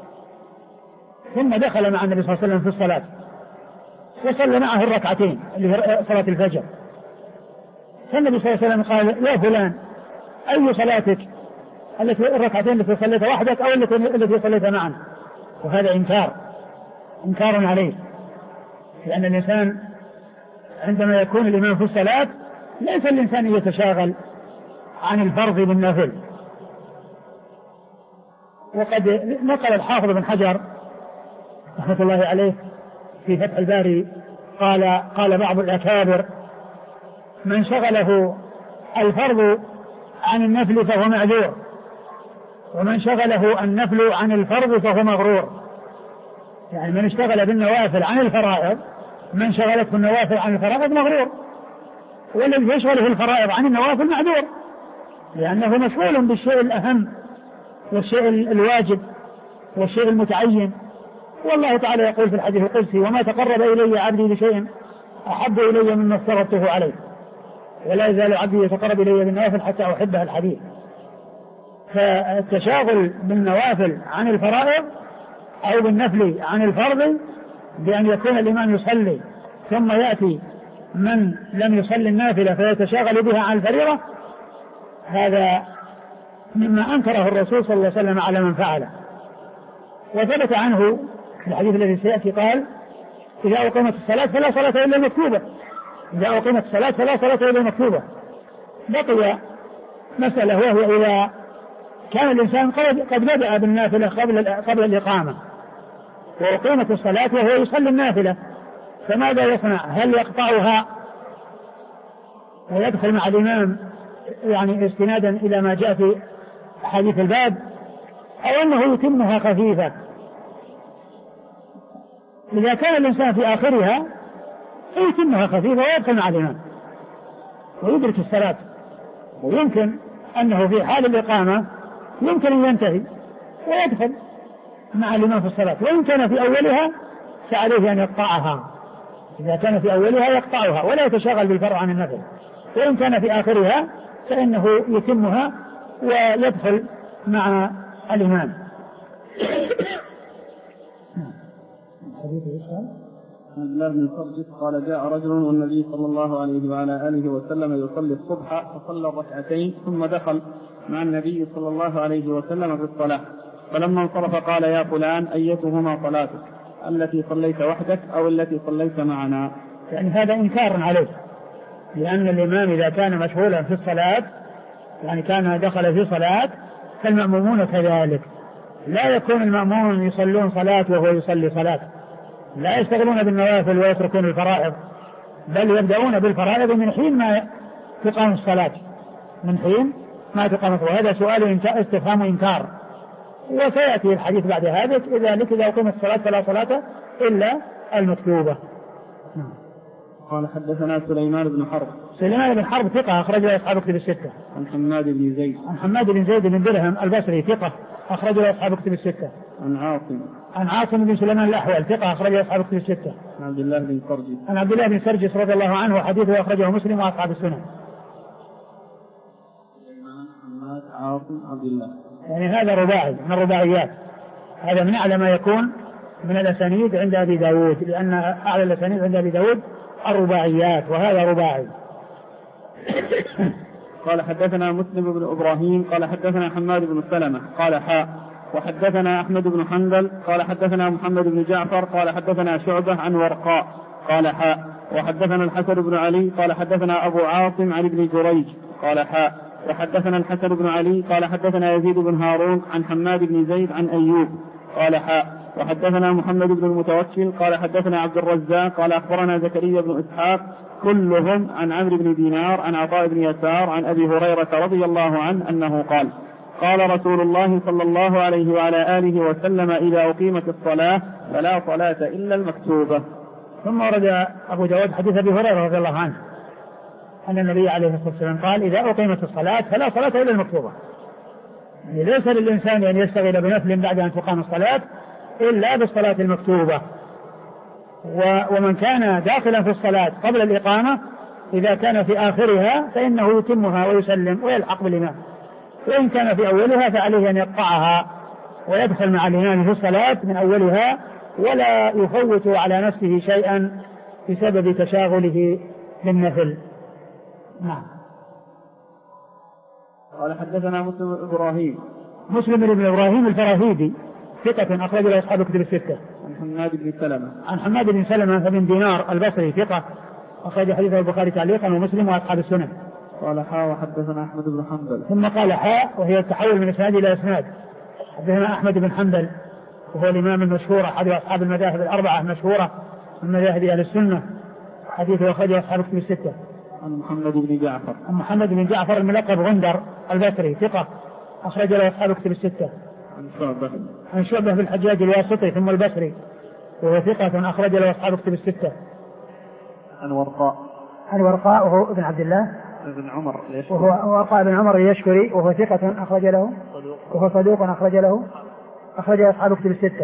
ثم دخل مع النبي صلى الله عليه وسلم في الصلاة وصلى معه الركعتين اللي هي صلاة الفجر، فالنبي صلى الله عليه وسلم قال: يا فلان، أي صلاتك، التي الركعتين التي صليت وحدك أو التي التي صليت معنا؟ وهذا إنكار إنكار عليه، لأن الإنسان عندما يكون الإمام في الصلاة ليس الإنسان يتشاغل عن الفرض بالنافل. وقد نقل الحافظ بن حجر رحمة الله عليه في فتح الباري قال قال بعض الأكابر: من شغله الفرض عن النفل فهو معذور، ومن شغله النفل عن الفرض فهو مغرور. يعني من اشتغل بالنوافل عن الفرائض، من شغلته النوافل عن الفرائض مغرور، والذي يشغله الفرائض عن النوافل معذور، لأنه مشغول بالشيء الأهم والشيء الواجب والشيء المتعين. والله تعالى يقول في الحديث القدسي: وما تقرب إلي عبدي بشيء أحب إلي مما افترضته عليه، ولا يزال عبدي يتقرب إلي بالنوافل حتى أحبها الحديث. فالتشاغل بالنوافل عن الفرائض أو بالنفل عن الفرض بأن يكون الإمام يصلي ثم يأتي من لم يصلي النافلة فيتشاغل بها عن الفريضة، هذا مما أنكره الرسول صلى الله عليه وسلم على من فعله. وثبت عنه في الحديث الذي سيأتي قال: إذا أقيمت الصلاة فلا صلاة إلا المكتوبة، إذا أقيمت الصلاة فلا صلاة إلا المكتوبة. بقي مسألة، وهي إذا كان الإنسان قد بدأ بالنافلة قبل قبل الإقامة وأقيمت الصلاة وهو يصلي النافلة، فماذا يصنع؟ هل يقطعها ويدخل مع الإمام يعني استنادا إلى ما جاء في حديث الباب، أو أنه يتمها خفيفة؟ إذا كان الإنسان في آخرها فيتمها خفيفة ويدخل مع الإمام ويدرك الصلاة، ويمكن أنه في حال الإقامة يمكن أن ينتهي ويدخل مع الإمام في الصلاة، وإن كان في أولها فعليه أن يقطعها، إذا كان في أولها يقطعها ولا يتشغل بالفرع عن النفل، وإن كان في آخرها فإنه يتمها ويدخل مع الإمام. عن الله بن سرجس قال: جاء رجل والنبي صلى الله عليه وعلى آله وسلم يصلي الصبح فصلى الركعتين ثم دخل مع النبي صلى الله عليه وسلم في الصلاة، فلما انصرف قال يا فلان أيتهما صلاتك التي صليت وحدك أو التي صليت معنا؟ يعني هذا إنكار عليه، لأن الإمام إذا كان مشغولا في الصلاة يعني كان دخل في صلاة فالمأمومون كذلك، لا يكون المأمومون يصلون صلاة وهو يصلي صلاة، لا يشتغلون بالنوافل ويتركون الفرائض، بل يبدأون بالفرائض من حين ما تقام الصلاة، من حين ما تقام الصلاة. وهذا سؤال استفهام إنكار، وسيأتي الحديث بعد هذا إذا لك إذا أقيمت الصلاة فلا صلاة إلا المكتوبة. قال حدثنا سليمان بن حرب. سليمان بن حرب ثقة أخرج له أصحاب كتب الستة. عن حماد بن زيد. عن حماد بن زيد بن درهم البصري ثقة أخرج له أصحاب كتب الستة. عن عاصم. عن عاصم بن سليمان الأحول ثقة أخرج له أصحاب كتب الستة. عن عبد الله بن سرجس. عن عبد الله بن سرجس رضي الله عنه وحديثه أخرجه مسلم وأصحاب السنن. سليمان حماد عاصم عبد الله. يعني هذا رباعي من الرباعيات، هذا من أعلى ما يكون من الأسانيد عند أبي داود، لأن أعلى الأسانيد عند أبي داود الرباعيات، وهذا رباعي. قال حدثنا مسلم بن إبراهيم قال حدثنا حماد بن سلمة قال حاء وحدثنا أحمد بن حنبل قال حدثنا محمد بن جعفر قال حدثنا شعبة عن ورقاء قال حاء وحدثنا الحسن بن علي قال حدثنا أبو عاصم عن ابن جريج قال حاء وحدثنا الحسن بن علي قال حدثنا يزيد بن هارون عن حماد بن زيد عن أيوب قال حاء وحدثنا محمد بن المتوكل قال حدثنا عبد الرزاق قال أخبرنا زكريا بن إسحاق كلهم عن عمرو بن دينار عن عطاء بن يسار عن أبي هريرة رضي الله عنه أنه قال قال رسول الله صلى الله عليه وعلى آله وسلم إذا أقيمت الصلاة فلا صلاة إلا المكتوبة. ثم ورد أبو داود حديث أبي هريرة رضي الله عنه أن النبي عليه الصلاة والسلام قال إذا أقيمت الصلاة فلا صلاة إلا المكتوبة، يعني ليس للإنسان أن يشتغل بنفل بعد أن تقام الصلاة إلا بالصلاة المكتوبة. ومن كان داخلا في الصلاة قبل الإقامة إذا كان في آخرها فإنه يتمها ويسلم ويلحق بالإمام، وإن كان في أولها فعليه أن يقطعها ويدخل مع الإمام في الصلاة من أولها ولا يفوت على نفسه شيئا بسبب تشاغله بالنفل. نعم. قال حدثنا مسلم بن إبراهيم. مسلم بن إبراهيم الفراهيدي ثقة أخرج له أصحاب كتب الستة. عن حماد بن سلمة. عن حماد بن سلمة بن دينار البصري ثقة أخرج حديثه البخاري تعليقا ومسلم وأصحاب السنن. قال حاء وحدثنا أحمد بن حنبل. ثم قال حاء وهي التحول من إسناد إلى إسناد. حدثنا أحمد بن حنبل وهو الإمام المشهور أحد أصحاب المذاهب الأربعة المشهورة من مذاهب أهل السنة، حديثه أخرج أصحاب كتب الستة. عن محمد بن جعفر. عن محمد بن جعفر الملقب غندر البصري ثقة أخرج له أصحاب كتب الستة. عن شعبة. عن شعبة بن الحجاج الواسطي ثم البصري وهو ثقة أخرج له أصحاب كتب الستة. عن ورقاء. عن ورقاء وهو ابن عبد الله ابن عمر وهو ورقاء بن عمر اليشكري وهو ثقة أخرج له وهو صدوق أخرج له أخرج أصحاب كتب الستة.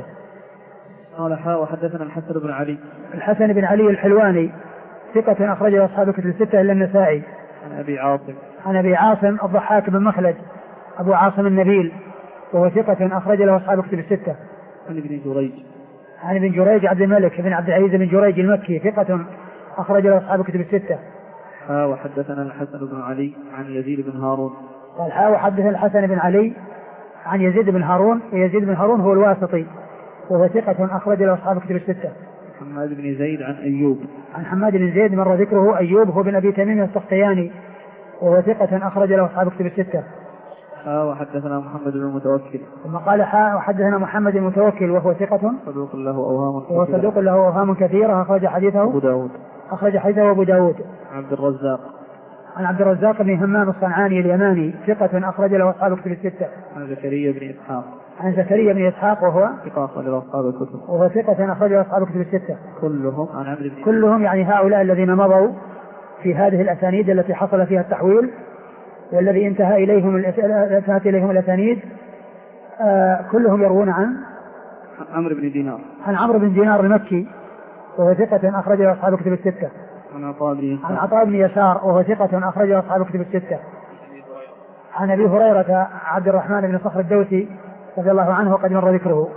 قال حاء وحدثنا الحسن بن علي. الحسن بن علي الحلواني ثقة أخرج له أصحاب كتب الستة إلا النسائي. عن أبي عاصم. عن أبي عاصم الضحاك بن مخلد أبو عاصم النبيل وهو ثقة أخرج له أصحاب كتب الستة. عن ابن جريج. عن ابن جريج عبد الملك بن عبد العزيز بن جريج المكي ثقة أخرج له أصحاب كتب الستة. ها وحدثنا الحسن بن علي عن يزيد بن هارون. قال ها وحدثنا الحسن بن علي عن يزيد بن هارون ويزيد بن هارون هو الواسطي وهو ثقة أخرج له أصحاب كتب الستة. حماد بن زيد عن أيوب. عن حماد بن زيد مر ذكره أيوب هو بن أبي تميم السختياني وهو ثقة أخرج له أصحاب كتب الستة. ها وحدثنا محمد بن المتوكل. ثم قال ها وحدثنا محمد بن المتوكل وهو ثقة صدوق له أوهام كثيرة. وهو صدوق له أوهام كثيرة أخرج حديثه أبو داود. أخرج حديثه أبو داود. عبد الرزاق. عن عبد الرزاق بن همام الصنعاني اليماني ثقة أخرج له أصحاب كتب الستة. عن زكريا بن إسحاق. عن زكريا بن إسحاق وهو ثقة أخرج له أصحاب الكتب. وهو ثقة أخرج له أصحاب كتب الستة. كلهم عن عمرو بن. كلهم يعني هؤلاء الذين مضوا في هذه الأسانيد التي حصل فيها التحويل والذي انتهى إليهم انتهت إليهم الأسانيد آه كلهم يروون عن عمرو بن دينار. عن عمرو بن دينار المكي وهو ثقة أخرج له أصحاب كتب الستة. عن عطاء بن يسار. عن عطاء بن يسار وهو ثقة أخرج له أصحاب كتب الستة. عن أبي هريرة عبد الرحمن بن صخر الدوسي رضي الله عنه وقد مر ذكره.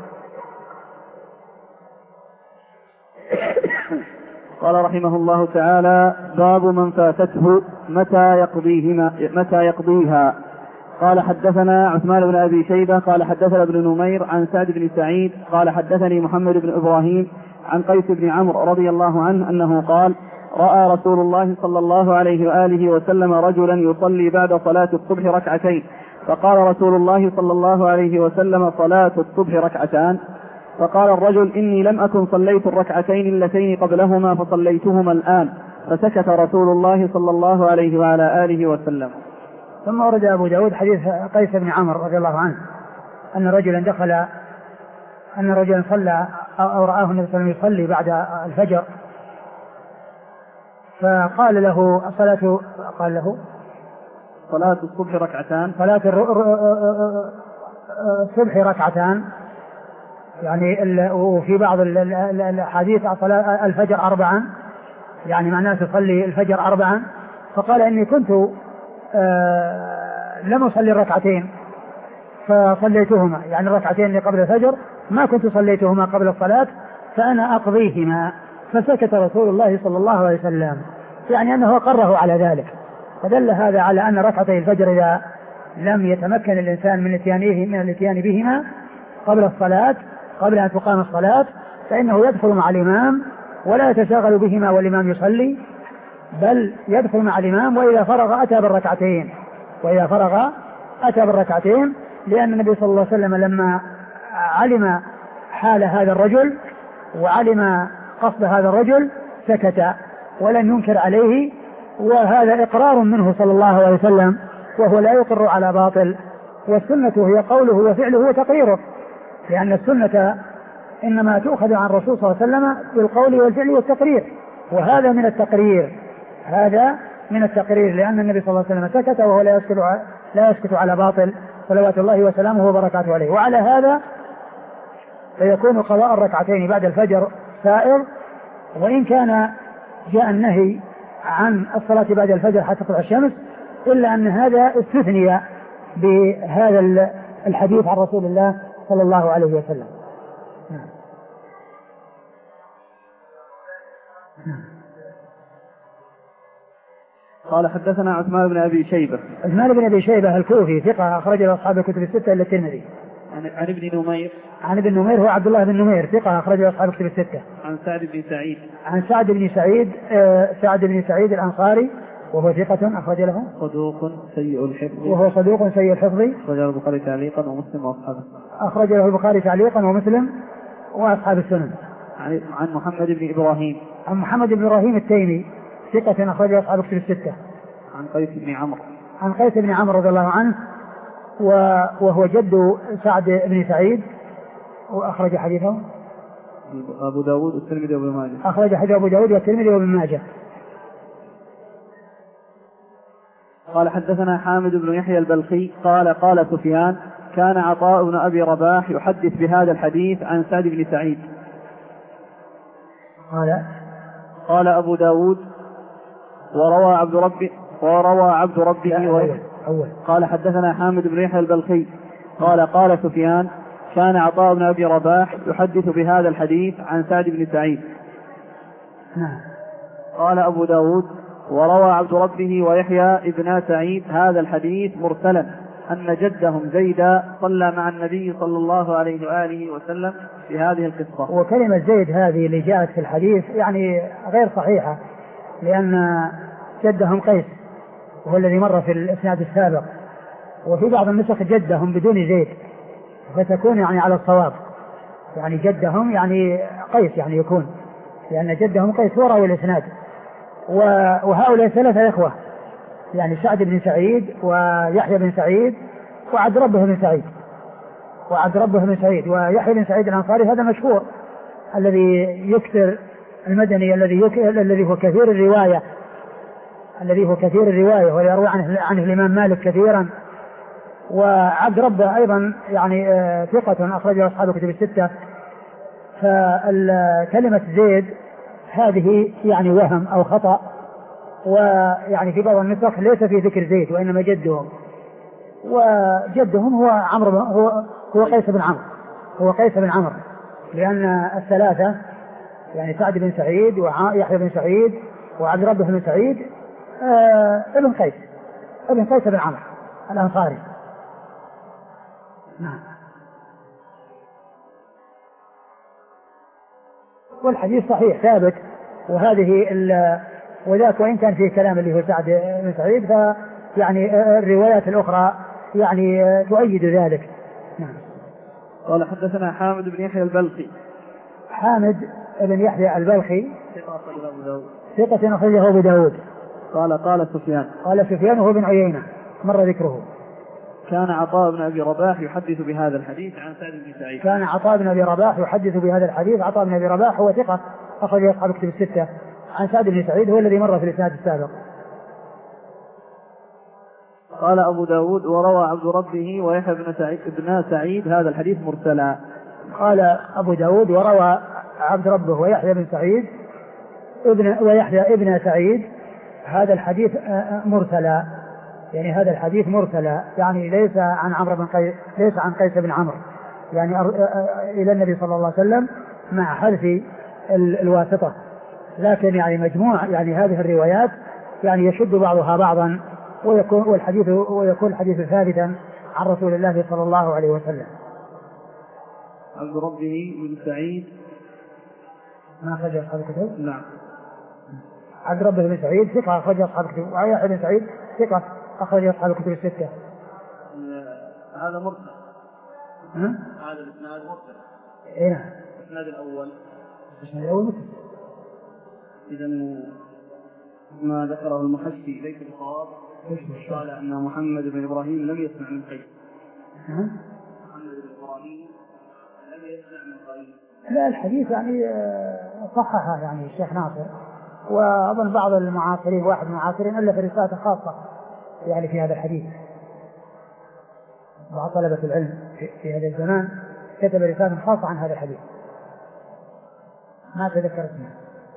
قال رحمه الله تعالى: باب من فاتته متى يقضيهما متى يقضيها. قال حدثنا عثمان بن أبي شيبة قال حدثنا ابن نمير عن سعد بن سعيد قال حدثني محمد بن إبراهيم عن قيس بن عمرو رضي الله عنه أنه قال رأى رسول الله صلى الله عليه وآله وسلم رجلا يصلي بعد صلاة الصبح ركعتين، فقال رسول الله صلى الله عليه وسلم صلاة الصبح ركعتان؟ فقال الرجل إني لم أكن صليت الركعتين اللتين قبلهما فصليتهما الآن، فسكت رسول الله صلى الله عليه وعلى آله وسلم. ثم ورد أبو داود حديث قيس بن عمرو رضي الله عنه أن رجلا دخل أن رجلا صلى أو رآه النبي صلى الله عليه وسلم يصلي بعد الفجر، فقال له الصلاة قال له صلاة الصبح ركعتان، صلاة الصبح ركعتان، يعني وفي بعض الحديث صلاة الفجر أربعا، يعني معناه تصلي الفجر أربعا. فقال إني كنت آه لم أصلي الركعتين فصليتهما، يعني الركعتين اللي قبل الفجر ما كنت صليتهما قبل الصلاة فأنا أقضيهما. فسكت رسول الله صلى الله عليه وسلم، يعني أنه أقره على ذلك. فدل هذا على أن ركعتي الفجر إذا لم يتمكن الإنسان من الاتيانه من الاتيان بهما قبل الصلاة قبل أن تقام الصلاة فإنه يدخل مع الإمام ولا يتشاغل بهما والإمام يصلي، بل يدخل مع الإمام وإذا فرغ أتى بالركعتين وإذا فرغ أتى بالركعتين لأن النبي صلى الله عليه وسلم لما علم حال هذا الرجل وعلم قصد هذا الرجل سكت ولن ينكر عليه، وهذا إقرار منه صلى الله عليه وسلم وهو لا يقر على باطل. والسنة هي قوله وفعله وتقريره، لأن السنة إنما تؤخذ عن الرسول صلى الله عليه وسلم بالقول والفعل والتقرير، وهذا من التقرير هذا من التقرير لأن النبي صلى الله عليه وسلم سكت وهو لا يسكت لا يسكت على باطل صلوات الله وسلامه وبركاته عليه. وعلى هذا فيكون قضاء الركعتين بعد الفجر سائر، وإن كان جاء النهي عن الصلاة بعد الفجر حتى تطلع الشمس، إلا أن هذا استثني بهذا الحديث عن رسول الله صلى الله عليه وسلم. نعم. نعم. قال حدثنا عثمان بن أبي شيبة. عثمان بن أبي شيبة الكوفي ثقة أخرج له أصحاب الكتب الستة إلا الترمذي. عن, عن ابن نمير. عن ابن نمير هو عبد الله بن نمير ثقة أخرج له أصحاب الكتب الستة. عن سعد بن سعيد. عن سعد بن سعيد آه سعد بن سعيد الأنصاري وهو ثقة أخرج له. صدوق سيء الحفظ. وهو صدوق سيء الحفظ. أخرج له البخاري تعليقا ومسلم وأصحابه. أخرج له البخاري تعليقا ومسلم وأصحاب السنن. عن عن محمد بن إبراهيم. عن محمد بن إبراهيم التيمي ثقة أخرج له أصحاب الكتب الستة. عن قيس بن عمرو. عن قيس بن عمرو رضي الله عنه وهو جد سعد بن سعيد وأخرج حديثه أبو داود والترمذي وابن ماجه. أخرج حديث أبو داود والترمذي وابن ماجه. قال حدثنا حامد بن يحيى البلخي قال قال سفيان كان عطاء بن أبي رباح يحدث بهذا الحديث عن سعد بن سعيد. قال قال أبو داود وروى عبد ربي وروى عبد ربه و... قال حدثنا حامد بن يحيى البلخي قال قال سفيان كان عطاء بن أبي رباح يحدث بهذا الحديث عن سعد بن سعيد. نعم. قال أبو داود وروى عبد ربه ويحيى ابن سعيد هذا الحديث مرسلا أن جدهم زيدا صلى مع النبي صلى الله عليه وآله وسلم في هذه القصة. وكلمة زيد هذه اللي جاءت في الحديث يعني غير صحيحة، لأن جدهم قيس وهو الذي مر في الإسناد السابق، وفي بعض النسخ جدهم بدون زيد فتكون يعني على الصواب، يعني جدهم يعني قيس يعني يكون، لأن جدهم قيس وراء الإسناد. وهؤلاء ثلاثة إخوة يعني سعد بن سعيد ويحيى بن سعيد وعبد ربه بن سعيد وعبد ربه بن سعيد ويحيى بن سعيد الأنصاري هذا مشهور الذي يكثر المدني الذي الذي هو كثير الرواية الذي هو كثير الرواية ويروي عنه, عنه الإمام مالك كثيرا. وعبد ربه أيضا يعني ثقة أخرجه أصحاب الكتب الستة. فكلمة زيد هذه يعني وهم أو خطأ، ويعني في بعض النسخ ليس في ذكر زيد وإنما جدهم، وجدهم هو عمرو هو هو قيس بن عمرو هو قيس بن عمرو لأن الثلاثة يعني سعد بن سعيد ويحيى بن سعيد وعبد ربه بن سعيد آه ابن قيس ابن قيس بن عمرو الأنصاري نعم. والحديث صحيح ثابت، وهذه وذاك وإن كان فيه كلام اللي هو سعد بن سعيد فيعني الروايات الأخرى يعني تؤيد ذلك. نعم. قال حدثنا حامد بن يحيى البلخي. حامد بن يحيى البلخي ثقة أخرجه أبو داود. قال قال سفيان قال سفيان هو بن عيينة مر ذكره. كان عطاء بن أبي رباح يحدث بهذا الحديث عن سعد بن سعيد. كان عطاء بن أبي رباح يحدث بهذا الحديث. عطاء بن أبي رباح هو ثقة أخرج أصحاب كتب الستة عن سعد بن سعيد هو الذي مر في الإسناد السابق. قال أبو داود وروى عبد ربه ويحيى بن سعيد, بن سعيد هذا الحديث مرسلا. قال أبو داود وروى عبد ربه ويحيى بن سعيد ابن ويحيى ابن سعيد هذا الحديث مرسلا، يعني هذا الحديث مرسلا يعني ليس عن عمرو بن قيس ليس عن قيس بن عمرو يعني إلى النبي صلى الله عليه وسلم مع حذف الواسطة، لكن يعني مجموع يعني هذه الروايات يعني يشد بعضها بعضا ويكون والحديث ويكون الحديث ثابتا عن رسول الله صلى الله عليه وسلم. عبد ربه بن سعيد ما أخرج أصحاب الكتب؟ نعم. عبد ربه بن سعيد ثقة أخرج أصحاب الكتب، ويحيى بن سعيد ثقة أخرج أصحاب الكتب الستة. هذا مرسل. هذا الإسناد مرسل. إيه نعم. الإسناد الأول. الإسناد الأول مرسل. إذا ما ذكره المحشي ليس بصواب. قال أن محمد بن إبراهيم لم يسمع من قيس. محمد بن إبراهيم لم يسمع من قيس. لا الحديث يعني صححه يعني الشيخ ناصر، وأظن بعض المعاصرين واحد من المعاصرين ألف رسالة خاصة يعني في هذا الحديث. بعض طلبة العلم في هذا الزمان كتب رسالة خاصة عن هذا الحديث ما تذكر اسمه.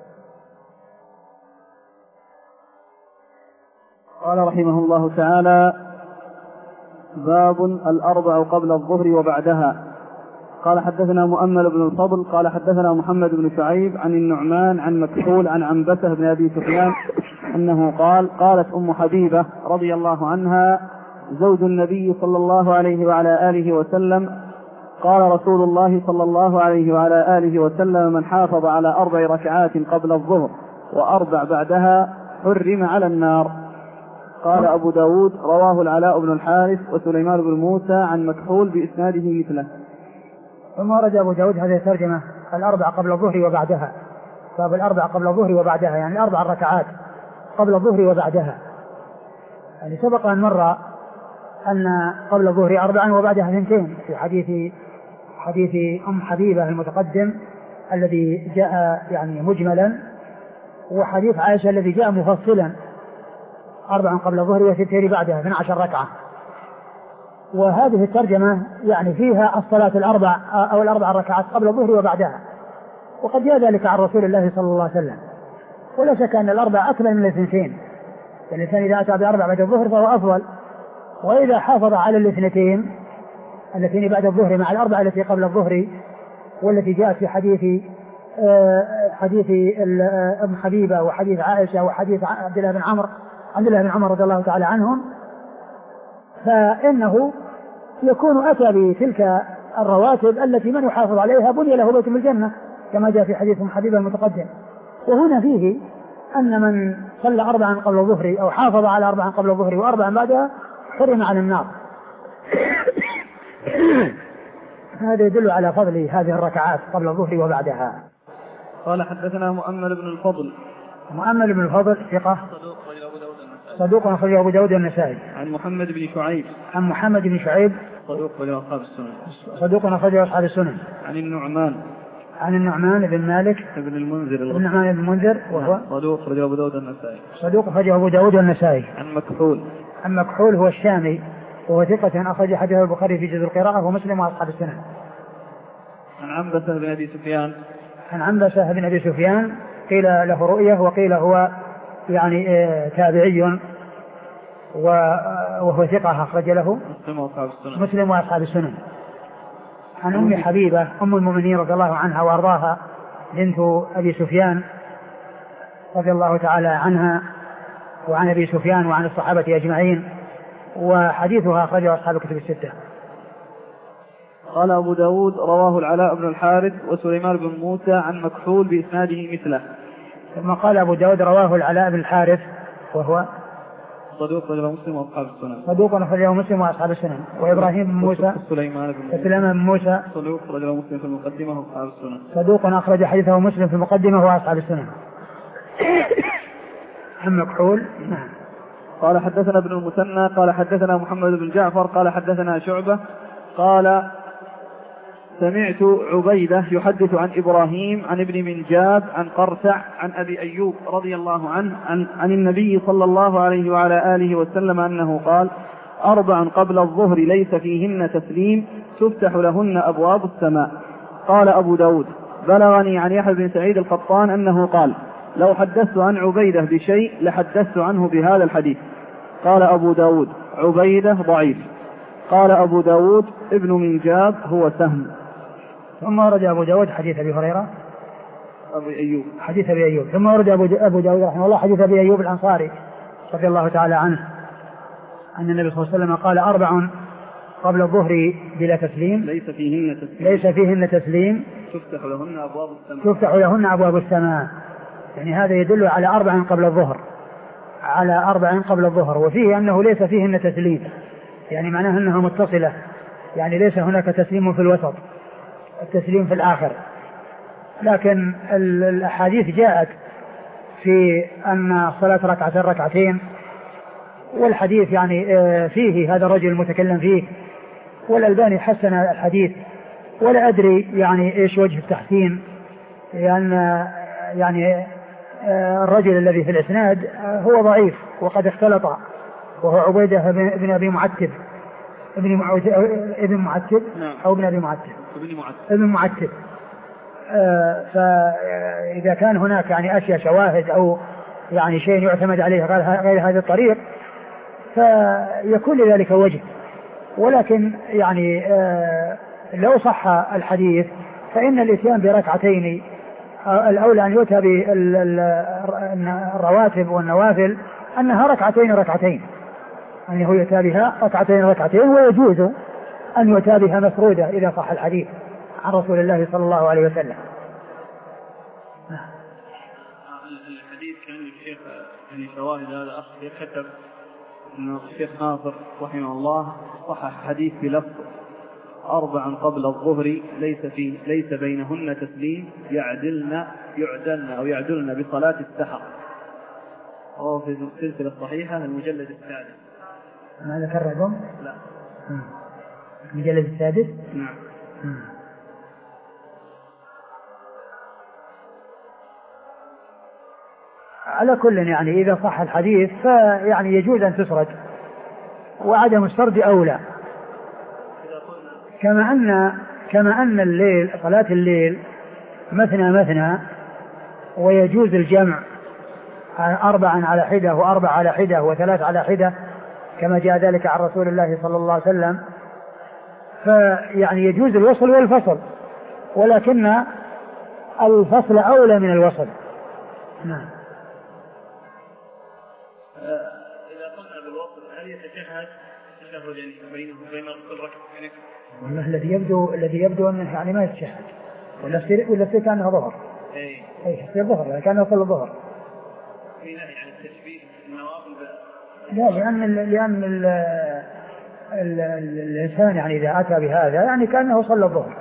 قال رحمه الله تعالى باب الأربع قبل الظهر وبعدها. قال حدثنا مؤمل بن الفضل قال حدثنا محمد بن شعيب عن النعمان عن مكحول عن عنبسة بن أبي سفيان أنه قال قالت أم حبيبة رضي الله عنها زوج النبي صلى الله عليه وعلى آله وسلم قال رسول الله صلى الله عليه وعلى آله وسلم من حافظ على أربع ركعات قبل الظهر وأربع بعدها حرم على النار. قال أبو داود رواه العلاء بن الحارث وسليمان بن موسى عن مكحول بإسناده مثله. ثم ورد أبو داود هذه الترجمة الأربع قبل الظهر وبعدها، باب الأربع قبل الظهر وبعدها يعني الأربع ركعات قبل الظهر وبعدها. يعني سبق أن مر أن قبل الظهر أربعا وبعدها ثنتين في حديث حديث أم حبيبة المتقدم الذي جاء يعني مجملا، وحديث عائشة الذي جاء مفصلا أربعا قبل الظهر وستين بعدها اثنتا عشرة ركعة. وهذه الترجمة يعني فيها الصلاة الأربع أو الأربع ركعات قبل الظهر وبعدها، وقد جاء ذلك عن رسول الله صلى الله عليه وسلم. ولا شك أن الأربع أكمل من الاثنتين، الإنسان إذا أتى بأربع بعد الظهر فهو أفضل، وإذا حافظ على الاثنتين التي بعد الظهر مع الأربع التي قبل الظهر والتي جاءت في حديث حديث أم حبيبة وحديث عائشة وحديث عبد الله بن عمرو عبد الله بن عمر رضي الله تعالى عنهم، فإنه يكون أتى بتلك الرواتب التي من يحافظ عليها بني له بيت من الجنة كما جاء في حديث أم حبيبة المتقدم. وهنا فيه أن من صلى أربعا قبل الظهر أو حافظ على أربعا قبل الظهر وأربعا بعدها حرم على النار. هذا يدل على فضل هذه الركعات قبل الظهر وبعدها. قال حدثنا مؤمل بن الفضل. مؤمل بن الفضل ثقة صدوق أخرجه أبو داود والنسائي. عن محمد بن شعيب. عن محمد بن شعيب صدوق أخرجه أصحاب السنن. صدوق أخرجه أصحاب السنن. عن النعمان. عن النعمان بن مالك بن المنذر. النعمان بن المنذر وهو صدوق أخرجه أبو داود والنسائي. صدوق أخرجه أبو داود والنسائي. عن مكحول. عن مكحول هو الشامي وهو ثقة أخرج حديثه البخاري في جزء القراءة ومسلم وأصحاب السنن. عن عنبسة بن أبي سفيان. عن عنبسة بن أبي سفيان قيل له رؤية وقيل هو يعني تابعي وهو ثقة أخرج له مسلم وأصحاب السنن. عن أم حبيبة أم المؤمنين رضي الله عنها وأرضاها بنت أبي سفيان رضي الله تعالى عنها وعن أبي سفيان وعن الصحابة أجمعين، وحديثها أخرجه أصحاب الكتب الستة. قال أبو داود رواه العلاء بن الحارث وسليمان بن موسى عن مكحول بإسناده مثله. ثم قال أبو داود رواه العلاء بن الحارث وهو صدوق أخرجه مسلم وأصحاب السنن. صدوق أخرجه مسلم وأصحاب السنن. وإبراهيم بن موسى سليمان بن سليمان بن موسى صدوق أخرجه مسلم في المقدمة وأصحاب السنن. صدوق أخرج حديثه مسلم في المقدمة وأصحاب السنن. عن مكحول. نعم. قال حدثنا ابن المثنى قال حدثنا محمد بن جعفر قال حدثنا شعبة قال سمعت عبيدة يحدث عن إبراهيم عن ابن منجاب عن قرسع عن أبي أيوب رضي الله عنه عن, عن النبي صلى الله عليه وعلى آله وسلم أنه قال أربع قبل الظهر ليس فيهن تسليم تفتح لهن أبواب السماء. قال أبو داود بلغني عن يحيى بن سعيد القطان أنه قال لو حدثت عن عبيدة بشيء لحدثت عنه بهذا الحديث. قال أبو داود عبيدة ضعيف. قال أبو داود ابن منجاب هو سهم. ثم ورد أبو داود حديث أبي هريرة أبي أيوب حديث أبي أيوب ثم ورد أبو داود رحمه الله حديث أبي أيوب الأنصاري رضي الله تعالى عنه أن النبي صلى الله عليه وسلم قال أربع قبل الظهر بلا تسليم ليس فيهن تسليم ليس فيهن تسليم تفتح لهن أبواب السماء تفتح لهن أبواب السماء. يعني هذا يدل على أربع قبل الظهر على أربع قبل الظهر وفيه أنه ليس فيهن تسليم يعني معناه أنها متصلة يعني ليس هناك تسليم في الوسط التسليم في الآخر. لكن الأحاديث جاءت في أن صلاة ركعتين ركعتين والحديث يعني فيه هذا الرجل المتكلم فيه والألباني حسن الحديث ولا أدري يعني إيش وجه التحسين لأن يعني الرجل الذي في الإسناد هو ضعيف وقد اختلط وهو عبيدة بن أبي معتب ابن ابن معتب أو ابن أبي معتب ابن معتب. آه فإذا كان هناك يعني أشياء شواهد أو يعني شيء يعتمد عليه غير هذا الطريق فيكون لذلك وجه. ولكن يعني آه لو صح الحديث فإن الإتيان بركعتين الأولى أن يؤتى بالرواتب والنوافل أنها ركعتين ركعتين أن هو يؤتى بها ركعتين ركعتين ويجوز أن يؤتى بها مفرودة إذا صح الحديث عن رسول الله صلى الله عليه وسلم. الحديث كان الشيخ يعني شواهد هذا الأخ كتب أن الشيخ ناصر رحمه الله صحح حديث بلفظ أربعا قبل الظهر ليس في ليس بينهن تسليم يعدلن يعدلن أو يعدلن بصلاة السحر وهو في السلسلة الصحيحة المجلد السادس. هذا كررهم؟ لا. المجلد السادس؟ نعم. على كل يعني إذا صح الحديث فيعني يجوز أن تسرد وعدم السرد أولى. كما أن كما أن الليل صلاة الليل مثنى مثنى ويجوز الجمع أربعا على حدة وأربع على حدة وثلاث على حدة كما جاء ذلك عن رسول الله صلى الله عليه وسلم فيعني يجوز الوصل والفصل ولكن الفصل أولى من الوصل. نعم. إذا قلنا بالوصل هل يتشهد تشهد يعني بينه وبين كل ركعة؟ والله الذي يبدو الذي يبدو أنه يعني ما يتشهد ولا يصير ولا يصير كأنه ظهر. أي. أي يصير ظهر كأنه يصل الظهر. في نهي عن التشبيه النوافل. لا لأن ال لأن ال ال الإنسان يعني إذا أتى بهذا يعني كأنه صلى الظهر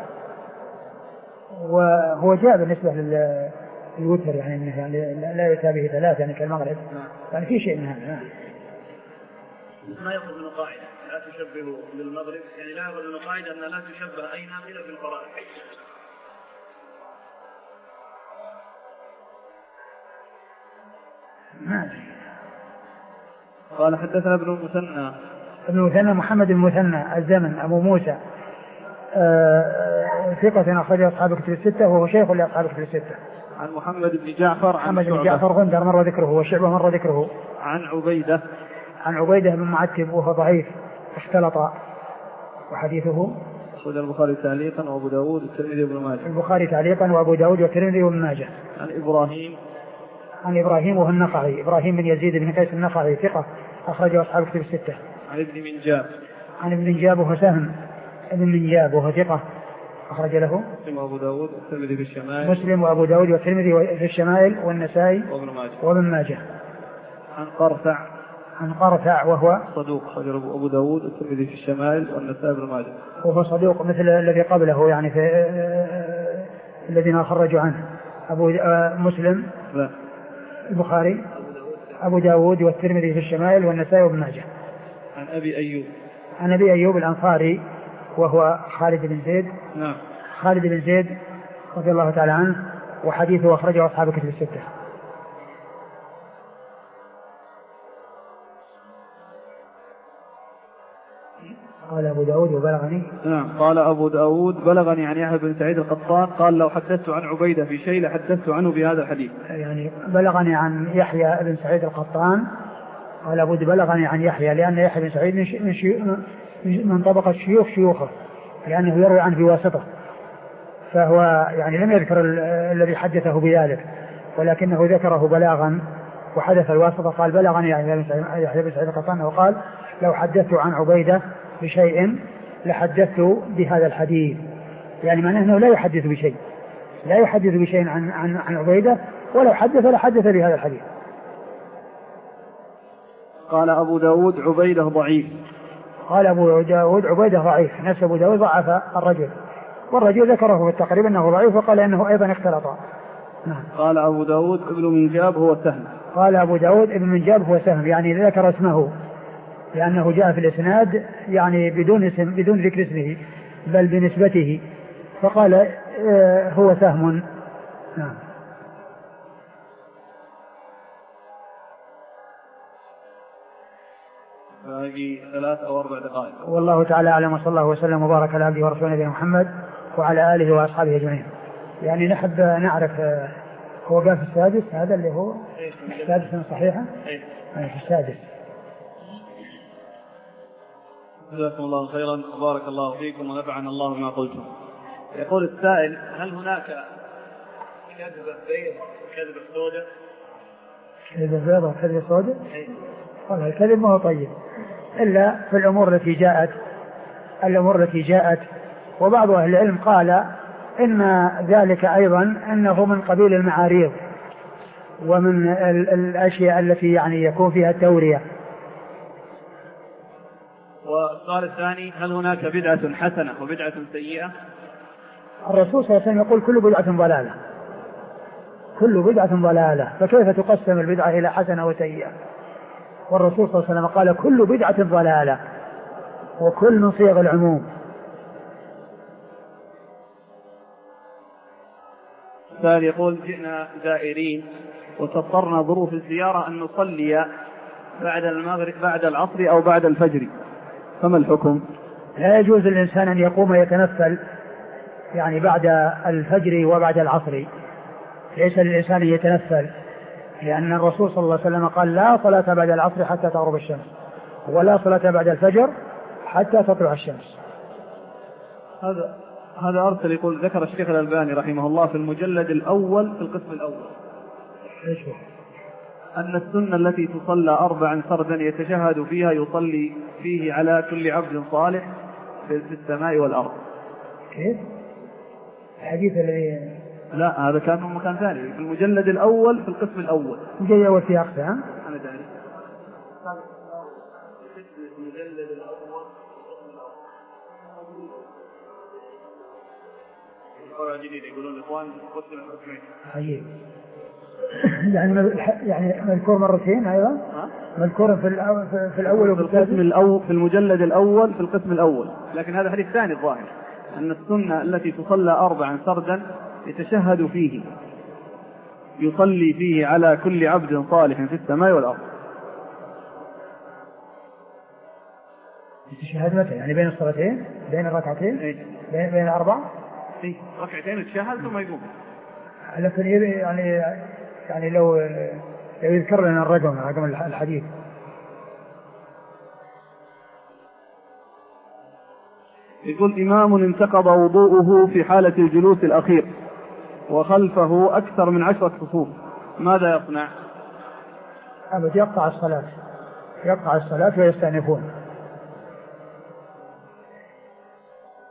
وهو جاء بالنسبة للوتر يعني إنه يعني لا يأتى به ثلاثة يعني كالمغرب يعني في شيء من هذا. ما يأخذ من قاعدة لا تشبه للمغرب يعني لا يأخذ من قاعدة أن لا تشبه أي نافلة في الفرائض. قال حدثنا ابن المثنى ابن المثنى محمد بن المثنى الزمن أبو موسى ثقة أخرج أصحاب الكتب الستة وهو شيخ لأصحاب الكتب الستة. عن محمد بن جعفر عن محمد بن جعفر غندر مر ذكره وشعبة مر ذكره. عن عبيدة عن عبيدة بن معتب وهو ضعيف اختلط وحديثه أخرج البخاري تعليقا وأبو داود والترمذي وابن ماجه. البخاري تعليقا وأبو داود والترمذي وابن ماجه. عن إبراهيم عن إبراهيم وهو النخعي إبراهيم بن يزيد بن قيس النخعي ثقة أخرجه أصحاب الكتب الستة. عن ابن منجاب عن ابن منجاب وهو سهم ابن منجاب وهو ثقة أخرج له مسلم وأبو داود والترمذي في الشمائل مسلم وأبو داود والترمذي في الشمائل والنسائي وابن ماجه وابن ماجه. عن قرثع عن قرثع وهو صدوق أخرج أبو داود والترمذي في الشمائل والنسائي وابن ماجه وهو صدوق مثل الذي قبله يعني في الذين خرجوا عنه أبو مسلم لا البخاري أبو داود والترمذي في الشمائل والنسائي وابن ماجه. عن أبي أيوب عن أبي أيوب الأنصاري وهو خالد بن زيد نعم خالد بن زيد رضي الله تعالى عنه وحديثه أخرجه أصحاب الكتب الستة. قال أبو داود وبلغني نعم قال أبو داود بلغني عن يحيى بن سعيد القطان قال لو حدثت عن عبيدة في شيء لحدثت عنه بهذا الحديث. يعني بلغني عن يحيى بن سعيد القطان قال أبو بلغني عن يحيى لأن يحيى بن سعيد من, شي... من طبقة شيوخ شيوخه لأنه يروي عنه بواسطة فهو يعني لم يذكر ال... الذي حدثه بذلك ولكنه ذكره بلاغا وحدث الواسطة. قال بلغني يحيى بن سعيد القطان وقال لو حدثت عن عبيدة بشيء لحدثت بهذا الحديث يعني معناه أنه لا يحدث بشيء لا يحدث بشيء عن, عن, عن عبيدة ولو حدث لحدث بهذا الحديث. قال أبو داود عبيدة ضعيف. قال أبو داود عبيدة ضعيف نفس أبو داود ضعف الرجل والرجل ذكره في التقريب أنه ضعيف وقال أنه أيضا اختلط. نعم. قال أبو داود ابن منجاب هو سهم. قال أبو داود ابن منجاب هو سهم يعني ذكر اسمه لأنه جاء في الإسناد يعني بدون اسم بدون ذكر اسمه بل بنسبته فقال اه هو سهم. نعم. باقي ثلاث أو أربع دقائق. والله تعالى أعلم وصلى الله وسلم وبارك على عبده ورسوله نبينا محمد وعلى آله وأصحابه أجمعين. يعني نحب نعرف هو قال في السادس هذا اللي هو السادس صحيحة أي في السادس. جزاكم الله خيرا وبارك الله فيكم ونفعنا الله بما قلتم. يقول السائل هل هناك كذب بيض وكذب سوداء؟ كذب بيض وكذب سوداء؟ والله الكذب ما هو طيب إلا في الأمور التي جاءت الأمور التي جاءت وبعض أهل العلم قال إن ذلك أيضا أنه من قبيل المعاريض ومن الأشياء التي يعني يكون فيها التورية. والسؤال الثاني هل هناك بدعة حسنة وبدعة سيئة؟ الرسول صلى الله عليه وسلم يقول كل بدعة ضلالة كل بدعة ضلالة فكيف تقسم البدعة إلى حسنة وسيئة؟ والرسول صلى الله عليه وسلم قال كل بدعة ضلالة وكل من صيغ العموم. السائل يقول جئنا زائرين وتضطرنا ظروف الزيارة أن نصلي بعد المغرب بعد العصر أو بعد الفجر فما الحكم؟ لا يجوز للإنسان أن يقوم يتنفل يعني بعد الفجر وبعد العصر ليس للإنسان يتنفل لأن الرسول صلى الله عليه وسلم قال لا صلاة بعد العصر حتى تغرب الشمس ولا صلاة بعد الفجر حتى تطلع الشمس. هذا هذا أرسل يقول ذكر الشيخ الألباني رحمه الله في المجلد الأول في القسم الأول إيش أن السنة التي تصلى أربعا فردا يتشهد فيها يصلي فيه على كل عبد صالح في السماء والأرض. كيف؟ الحديث الذي لا هذا كان من مكان ثاني في المجلد الأول في القسم الأول جاي أول في أقصى ها؟ أنا داري المجلد الأول جديد يقولون الإخوان قسم الحكمين. عجيب. يعني يعني مذكور مرتين أيضا مذكور في الأول في الأول وفي القسم الأول في المجلد الأول في القسم الأول لكن هذا حديث ثاني الظاهر أن السنة التي تصلى أربعا فردا يتشهد فيه يصلي فيه على كل عبد صالح في السماء والأرض. يتشهد متى يعني بين الصلاتين بين الركعتين إيه؟ بين بين الأربع إيه؟ ركعتين يتشهد ثم يقوم. لكن يعني يعني لو لو يذكر لنا الرقم رقم الحديث. يقول إمام انتقض وضوءه في حالة الجلوس الأخير وخلفه أكثر من عشرة صفوف ماذا يصنع؟ أبد يقطع الصلاة يقطع الصلاة ويستأنفون.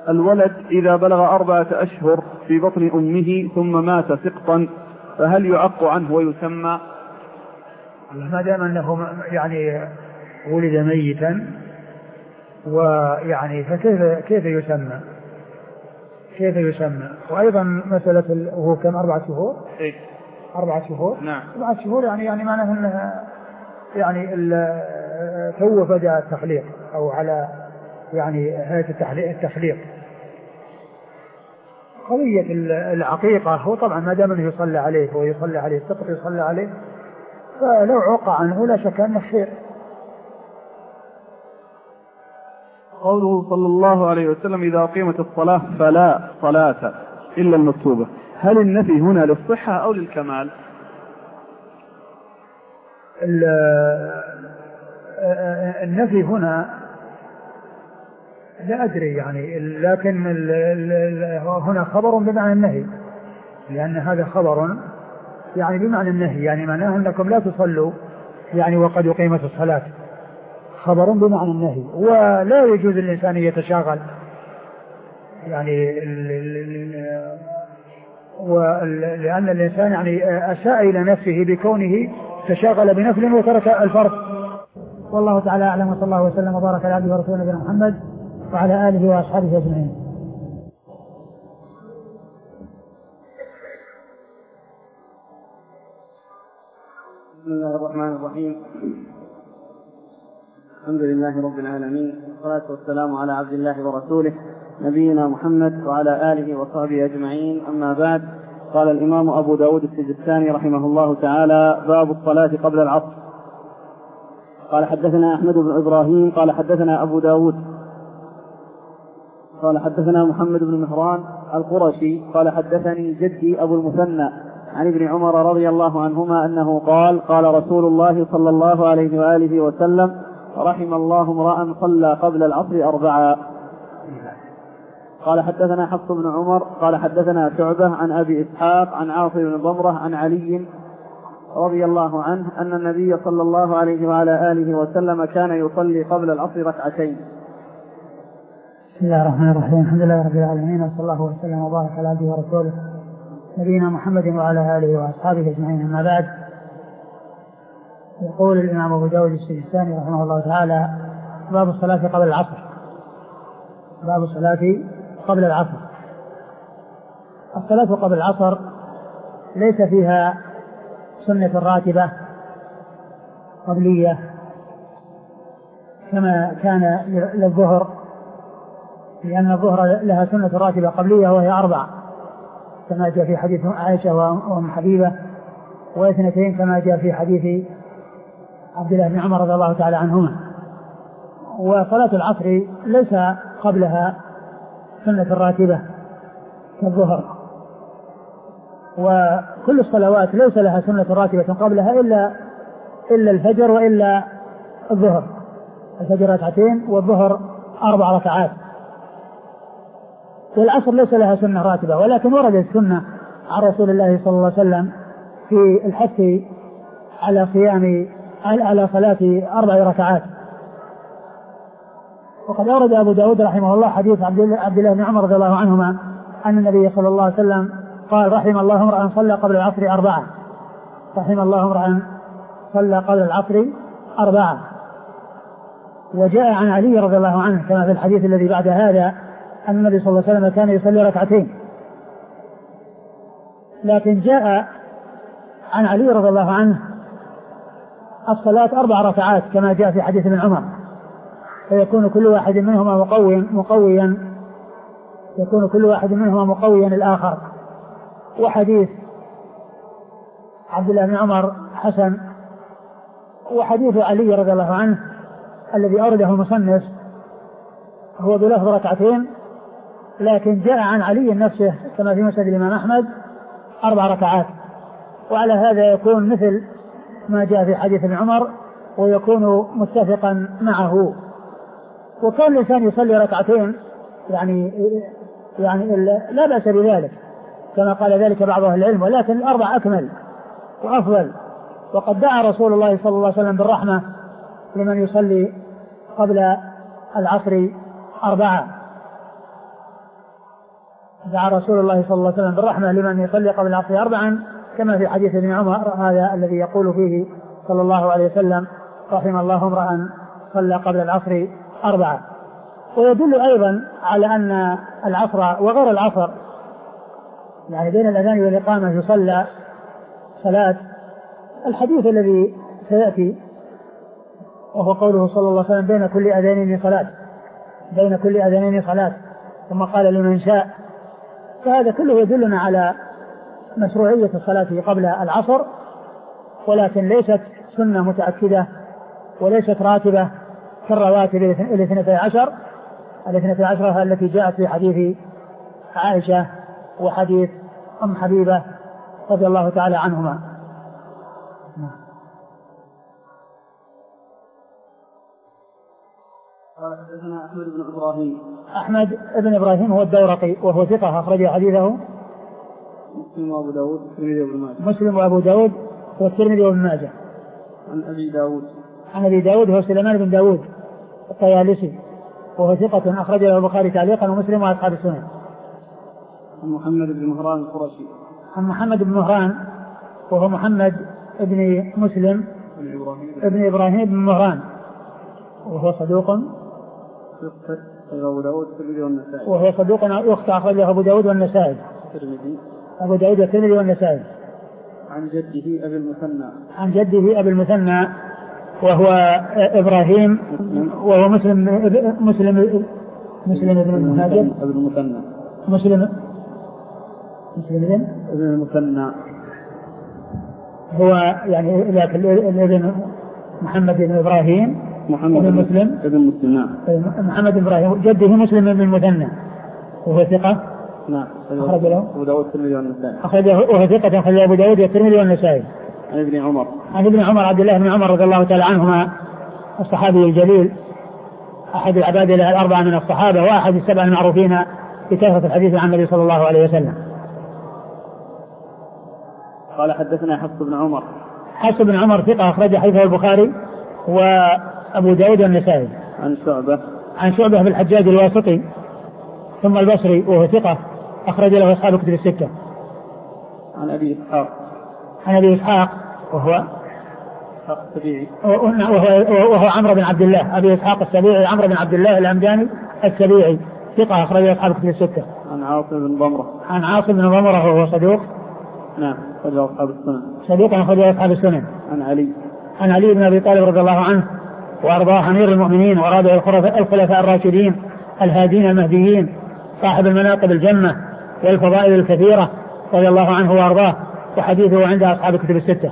الولد إذا بلغ أربعة أشهر في بطن أمه ثم مات سقطا فهل يعق عنه ويسمى؟ ما دام أنه يعني ولد ميتا ويعني فكيف كيف يسمى؟ كيف يسمى؟ وأيضا مسألة هو كم أربعة شهور؟ إيه؟ أربعة شهور؟ نعم. أربعة شهور يعني يعني معناه أنه يعني تو بدأ التخليق أو على يعني هيئة التخليق. قضية العقيقة هو طبعا ما دام انه يصلى عليه ويصلى عليه السقط يصلى عليه فلو عق عنه لا شك انه خير. قوله صلى الله عليه وسلم إذا أقيمت الصلاة فلا صلاة إلا المكتوبة، هل النفي هنا للصحة أو للكمال؟ النفي هنا لا أدري يعني، لكن ال ال ال هنا خبر بمعنى النهي، لأن هذا خبر يعني بمعنى النهي، يعني معناه أنكم لا تصلوا يعني وقد أقيمت الصلاة، خبر بمعنى النهي. ولا يجوز للإنسان يتشاغل يعني لأن الإنسان يعني أساء إلى نفسه بكونه تشاغل بنفل وترك الفرض. والله تعالى أعلم، وصلى الله وسلم وبارك على عبده ورسوله نبينا محمد وعلى آله وأصحابه أجمعين. بسم الله الرحمن الرحيم، الحمد لله رب العالمين، والصلاة والسلام على عبد الله ورسوله نبينا محمد وعلى آله وصحبه أجمعين. أما بعد، قال الإمام أبو داود السجستاني رحمه الله تعالى: باب الصلاة قبل العصر. قال حدثنا أحمد بن إبراهيم قال حدثنا أبو داود قال حدثنا محمد بن مهران القرشي قال حدثني جدي أبو المثنى عن ابن عمر رضي الله عنهما أنه قال: قال رسول الله صلى الله عليه وآله وسلم: رحم الله امرأ صلى قبل العصر أربعا. قال حدثنا حفص بن عمر قال حدثنا شعبة عن أبي إسحاق عن عاصم بن ضمرة عن علي رضي الله عنه أن النبي صلى الله عليه وعلى آله وسلم كان يصلي قبل العصر ركعتين. بسم الله الرحمن الرحيم، الحمد لله رب العالمين، وصلى الله وسلم وبارك على عبده ورسوله نبينا محمد وعلى آله وأصحابه أجمعين. أما بعد، يقول الإمام أبو داود السجستاني رحمه الله تعالى: باب الصلاة قبل العصر. باب الصلاة قبل العصر. الصلاة قبل العصر ليس فيها سنة راتبة قبلية كما كان للظهر، لأن الظهر لها سنة راتبة قبلية وهي أربع كما جاء في حديث عائشة وأم حبيبة، واثنتين كما جاء في حديث عبد الله بن عمر رضي الله تعالى عنهما. وصلاة العصر ليس قبلها سنة راتبة كالظهر، وكل الصلوات ليس لها سنة راتبة قبلها إلا إلا الفجر وإلا الظهر. الفجر ركعتين والظهر أربع ركعات. والعصر ليس لها سنة راتبة، ولكن وردت السنة عن رسول الله صلى الله عليه وسلم في الحث على صيام على صلاة أربع ركعات. وقد أورد أبو داود رحمه الله حديث عبد الله بن عمر رضي الله عنهما أن النبي صلى الله عليه وسلم قال: رحم الله امرأ صلى قبل العصر أربعة. رحم الله امرأ صلى قبل العصر أربعة. وجاء عن علي رضي الله عنه كما في الحديث الذي بعد هذا أن النبي صلى الله عليه وسلم كان يصلي ركعتين، لكن جاء عن علي رضي الله عنه الصلاة أربع ركعات كما جاء في حديث ابن عمر، فيكون كل واحد منهما مقويا مقويا يكون كل واحد منهما مقويا الآخر. وحديث عبد الله بن عمر حسن، وحديث علي رضي الله عنه الذي أورده المصنف هو بلفظ ركعتين، لكن جاء عن علي نفسه كما في مسند الإمام أحمد أربع ركعات. وعلى هذا يكون مثل ما جاء في حديث ابن عمر ويكون متفقا معه. وكان الإنسان يصلي ركعتين يعني يعني لا بأس بذلك كما قال ذلك بعض أهل العلم، ولكن الأربع أكمل وأفضل. وقد دعا رسول الله صلى الله عليه وسلم بالرحمة لمن يصلي قبل العصر أربعة. دعا رسول الله صلى الله عليه وسلم بالرحمة لمن يصلي قبل العصر أربعا، كما في حديث ابن عمر هذا الذي يقول فيه صلى الله عليه وسلم رحم الله امرأ صلى قبل العصر أربعة. ويدل أيضا على أن العصر وغير العصر يعني بين الأذان والإقامة يصلى صلاة الحديث الذي سيأتي، وهو قوله صلى الله عليه وسلم بين كل أذانين صلاة بين كل أذانين صلاة ثم قال لمن شاء. فهذا كله يدلنا على مشروعية الصلاة قبل العصر، ولكن ليست سنة متأكدة وليست راتبة كالرواتب الاثنتي عشر الاثنتي عشرة التي جاءت في حديث عائشة وحديث أم حبيبة رضي الله تعالى عنهما. قال حدثنا أحمد بن إبراهيم. أحمد بن إبراهيم هو الدورقي وهو ثقة أخرج حديثه مسلم وأبو داود والترمذي وابن ماجه. مسلم وأبو داود والترمذي وابن ماجه. عن أبي داود عن أبي داود هو سليمان بن داود الطيالسي وهو ثقة أخرج له البخاري تعليقا ومسلم وأصحاب السنن. عن محمد بن مهران القرشي. عن محمد بن مهران وهو محمد بن مسلم ابن إبراهيم بن مهران وهو صدوق أبو داود والترمذي والنسائي وهو صدوق يخطئ أخرجه أبو داود والنسائي أبو داود والترمذي والنسائي. عن جده أبي المثنى عن جده أبي المثنى وهو إبراهيم وهو مسلم مسلم مسلم ابن المهاجر أبي المثنى مسلم مسلم ابن المثنى هو يعني الابن محمد بن إبراهيم محمد بن مسلم ابن مسلم محمد بن إبراهيم جده مسلم بن المثنى وهو ثقة. نعم. أخرج له أبو داود والترمذي والنسائي. أخرجه وهو ثقة أخرج أبو داود والترمذي والنسائي. عن ابن عمر. عن ابن عمر عبد الله بن عمر رضي الله تعالى عنهما الصحابي الجليل أحد العباد الأربعة من الصحابة وأحد السبعة المعروفين بكثرة الحديث عن النبي صلى الله عليه وسلم. قال حدثنا حفص بن عمر. حفص بن عمر ثقة أخرج حديثه البخاري وأبو داود والنسائي. عن شعبة. عن شعبة بن الحجاج الواسطي ثم البصري وهو ثقة أخرج له أصحاب الكتب الستة. عن أبي إسحاق. عن أبي إسحاق وهو السبيعي وهو, وهو عمرو بن عبد الله أبي إسحاق السبيعي عمرو بن عبد الله الهمداني السبيعي ثقة أخرج له أصحاب الكتب الستة. عن عاصم بن ضمرة. عن عاصم بن ضمرة وهو صدوق. نعم أخرج أصحاب السنن. صدوق أخرج أصحاب السنن. عن علي. عن علي بن أبي طالب رضي الله عنه وأرضاه أمير المؤمنين ورابع الخلفاء الراشدين الهادين المهديين صاحب المناقب الجمة والفضائل الكثيرة رضي الله عنه وأرضاه وحديثه عند أصحاب الكتب الستة.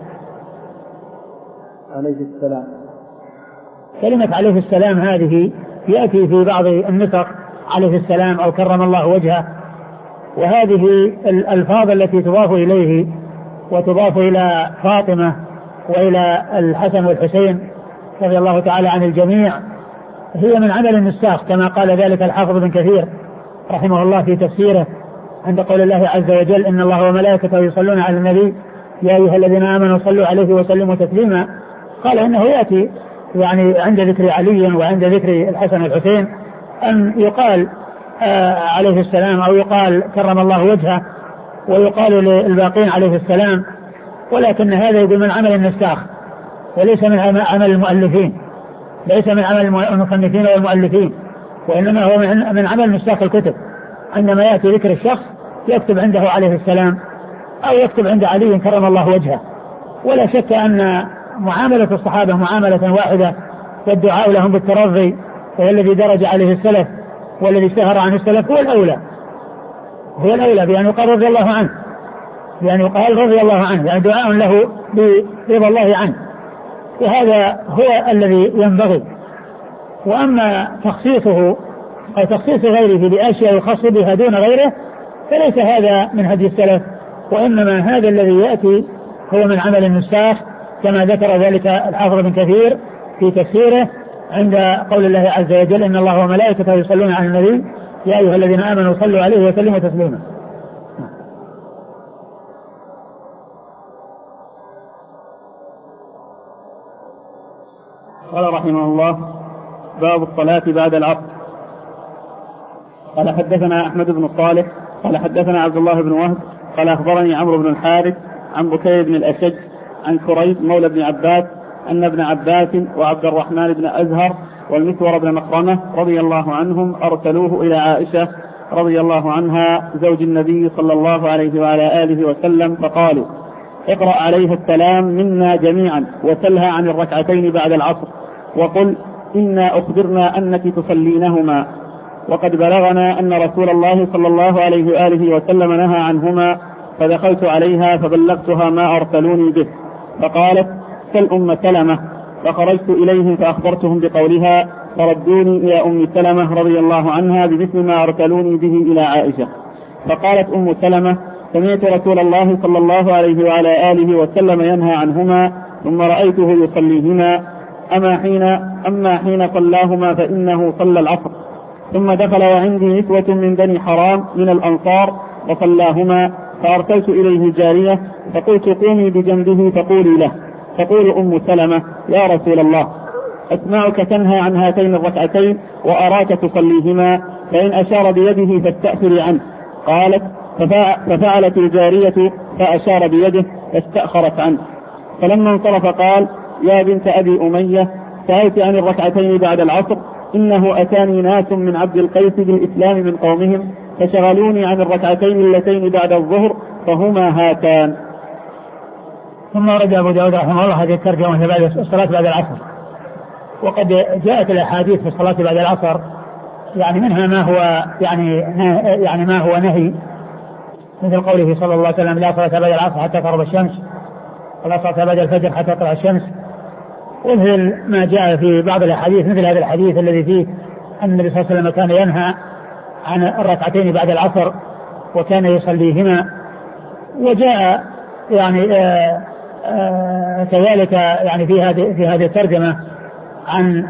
عليه السلام. كلمة عليه السلام هذه يأتي في بعض النسخ عليه السلام أو كرم الله وجهه، وهذه الألفاظ التي تضاف إليه وتضاف إلى فاطمة وإلى الحسن والحسين رضي الله تعالى عن الجميع هي من عمل النساخ كما قال ذلك الحافظ بن كثير رحمه الله في تفسيره عند قول الله عز وجل إن الله وملائكته يصلون على النبي يا أيها الذين آمنوا صلوا عليه وسلموا تسليما. قال إنه يأتي يعني عند ذكر علي وعند ذكر الحسن والحسين أن يقال آه عليه السلام أو يقال كرم الله وجهه ويقال للباقين عليه السلام، ولكن هذا يقول من عمل النساخ وليس من عمل المؤلفين ليس من عمل المصنفين والمؤلفين، وإنما هو من عمل نساخ الكتب. عندما يأتي ذكر الشخص يكتب عنده عليه السلام أو يكتب عند علي كرم الله وجهه. ولا شك أن معاملة الصحابة معاملة واحدة والدعاء لهم بالترضي والذي درج عليه السلف والذي اشتهر عن السلف هو الأولى هو الأولى بأن يقال رضي الله عنه بأن يقال رضي الله عنه يعني دعاء له برضا الله عنه، وهذا هو الذي ينبغي. وأما تخصيصه أو تخصيص غيره بأشياء يخص بها دون غيره فليس هذا من هدي السلف، وإنما هذا الذي يأتي هو من عمل النساخ كما ذكر ذلك الحافظ بن كثير في تفسيره عند قول الله عز وجل إن الله وملائكته يصلون على النبي يا أيها الذين آمنوا صلوا عليه وسلموا تسليما. قال رحمه الله باب الصلاة بعد العصر. قال حدثنا أحمد بن صالح قال حدثنا عبد الله بن وهب قال أخبرني عمرو بن الحارث عن بكير بن الأشج عن كريب مولى بن عباس أن ابن عباس وعبد الرحمن بن أزهر والمسور بن مخرمة رضي الله عنهم أرسلوه إلى عائشة رضي الله عنها زوج النبي صلى الله عليه وعلى آله وسلم فقالوا اقرأ عليها السلام منا جميعا وسلها عن الركعتين بعد العصر وقل إنا أخبرنا أنك تصلينهما وقد بلغنا أن رسول الله صلى الله عليه وآله وسلم نهى عنهما فدخلت عليها فبلغتها ما أرسلوني به فقالت سل أم سلمة فخرجت إليهم فأخبرتهم بقولها فردوني إلى أم سلمة رضي الله عنها بمثل ما أرسلوني به إلى عائشة. فقالت أم سلمة سمعت رسول الله صلى الله عليه وعلى آله وسلم ينهى عنهما ثم رأيته يصليهما أما حين, أما حين صلاهما فإنه صلى العصر ثم دخل وعندي نسوة من بني حرام من الأنصار وصلاهما فأرسلت إليه جارية فقلت قومي بجنبه فقولي له تقول أم سلمة يا رسول الله أسمعك تنهى عن هاتين الركعتين وأراك تصليهما فإن أشار بيده فاستأثري عنه. قالت ففعلت الجارية فأشار بيده فاستأخرت عنه. فلما انصرف قال يا بنت أبي أمية سألت عن الركعتين بعد العصر إنه أتاني ناس من عبد القيس بالإسلام من قومهم فشغلوني عن الركعتين اللتين بعد الظهر فهما هاتان. ثم ورد أبو داود رحمه الله هذه الترجمة في بعد الصلاة بعد العصر. وقد جاءت الأحاديث في الصلاة بعد العصر يعني منها ما هو يعني يعني ما هو نهي مثل قوله صلى الله عليه وسلم لا صلاة بعد العصر حتى تغرب الشمس ولا صلاة بعد الفجر حتى تطلع الشمس. ومثل ما جاء في بعض الأحاديث مثل هذا الحديث الذي فيه أن النبي صلى الله عليه وسلم كان ينهى عن الركعتين بعد العصر وكان يصليهما. وجاء يعني آآ آآ كذلك يعني في هذه في هذه الترجمة عن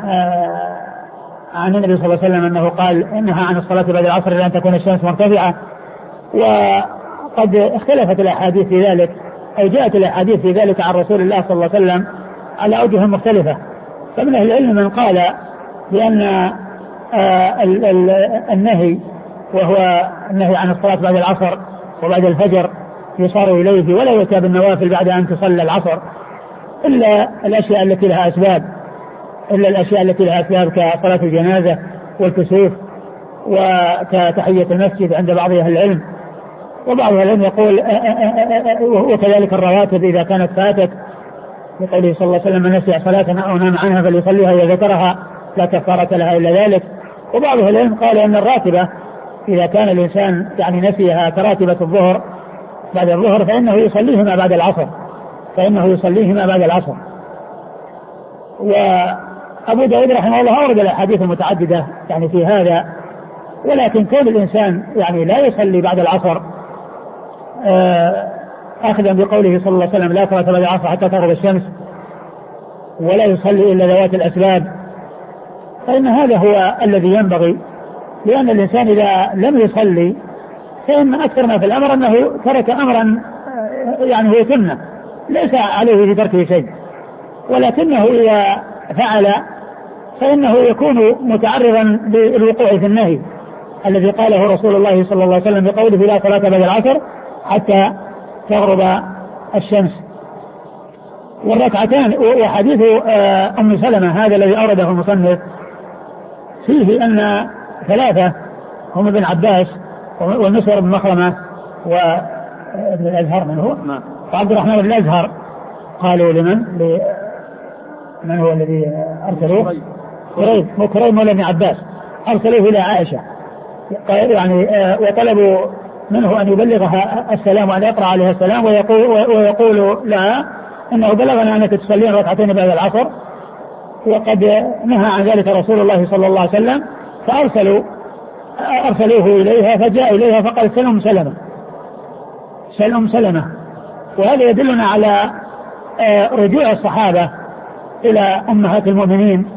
عن النبي صلى الله عليه وسلم أنه قال إنها عن الصلاة بعد العصر إلى أن تكون الشمس مرتفعة. وقد اختلفت الأحاديث في ذلك أو جاءت الأحاديث في ذلك عن رسول الله صلى الله عليه وسلم على أوجه مختلفة. فمن أهل العلم من قال بأن النهي وهو النهي عن الصلاة بعد العصر وبعد الفجر يصار إليه ولا يؤتى بالنوافل بعد أن تصلى العصر إلا الأشياء التي لها أسباب إلا الأشياء التي لها أسباب كصلاة الجنازة والكسوف وكتحية المسجد عند بعض أهل العلم. وبعض أهل العلم يقول وكذلك الرواتب إذا كانت فاتت لقوله صلى الله عليه وسلم من نسي صلاة أو نام عنها فليصليها إذا ذكرها لا كفارة لها إلا ذلك. وبعض أهل العلم قال أن الراتبة إذا كان الإنسان يعني نسيها كراتبة الظهر بعد الظهر فإنه يصليهما بعد العصر فإنه يصليهما بعد العصر. وأبو داود رحمه الله أورد الأحاديث المتعددة يعني في هذا. ولكن كون الإنسان يعني لا يصلي بعد العصر أخذا بقوله صلى الله عليه وسلم لا صلاة بعد العصر حتى تغرب الشمس ولا يصلي إلا ذوات الأسباب فإن هذا هو الذي ينبغي. لأن الإنسان إذا لم يصلي فإن أكثر ما في الأمر أنه ترك أمرا يعني هو سنة ليس عليه في تركه شيء. ولكنه إذا فعل فإنه يكون متعرضا للوقوع في النهي الذي قاله رسول الله صلى الله عليه وسلم بقوله لا صلاة بعد العصر حتى تغرب الشمس. والركعتان وحديث أم سلمة هذا الذي أورده المصنف فيه أن ثلاثة هم ابن عباس والمسور بن مخرمة وابن الأزهر من هو وعبد الرحمن بن الأزهر قالوا لمن من هو الذي أرسلوه كريم وكريم مولى ابن عباس أرسلوه إلى عائشة يعني وطلبوا منه أن يبلغها السلام وأن يقرأ عليها السلام ويقول, ويقول لها إنه بلغنا أنك تصلين ركعتين بعد العصر وقد نهى عن ذلك رسول الله صلى الله عليه وسلم. فأرسلوا أرسلوه إليها فجاء إليها فقال سل أم سلمة سل أم سلمة. وهذا يدلنا على رجوع الصحابة إلى أمهات المؤمنين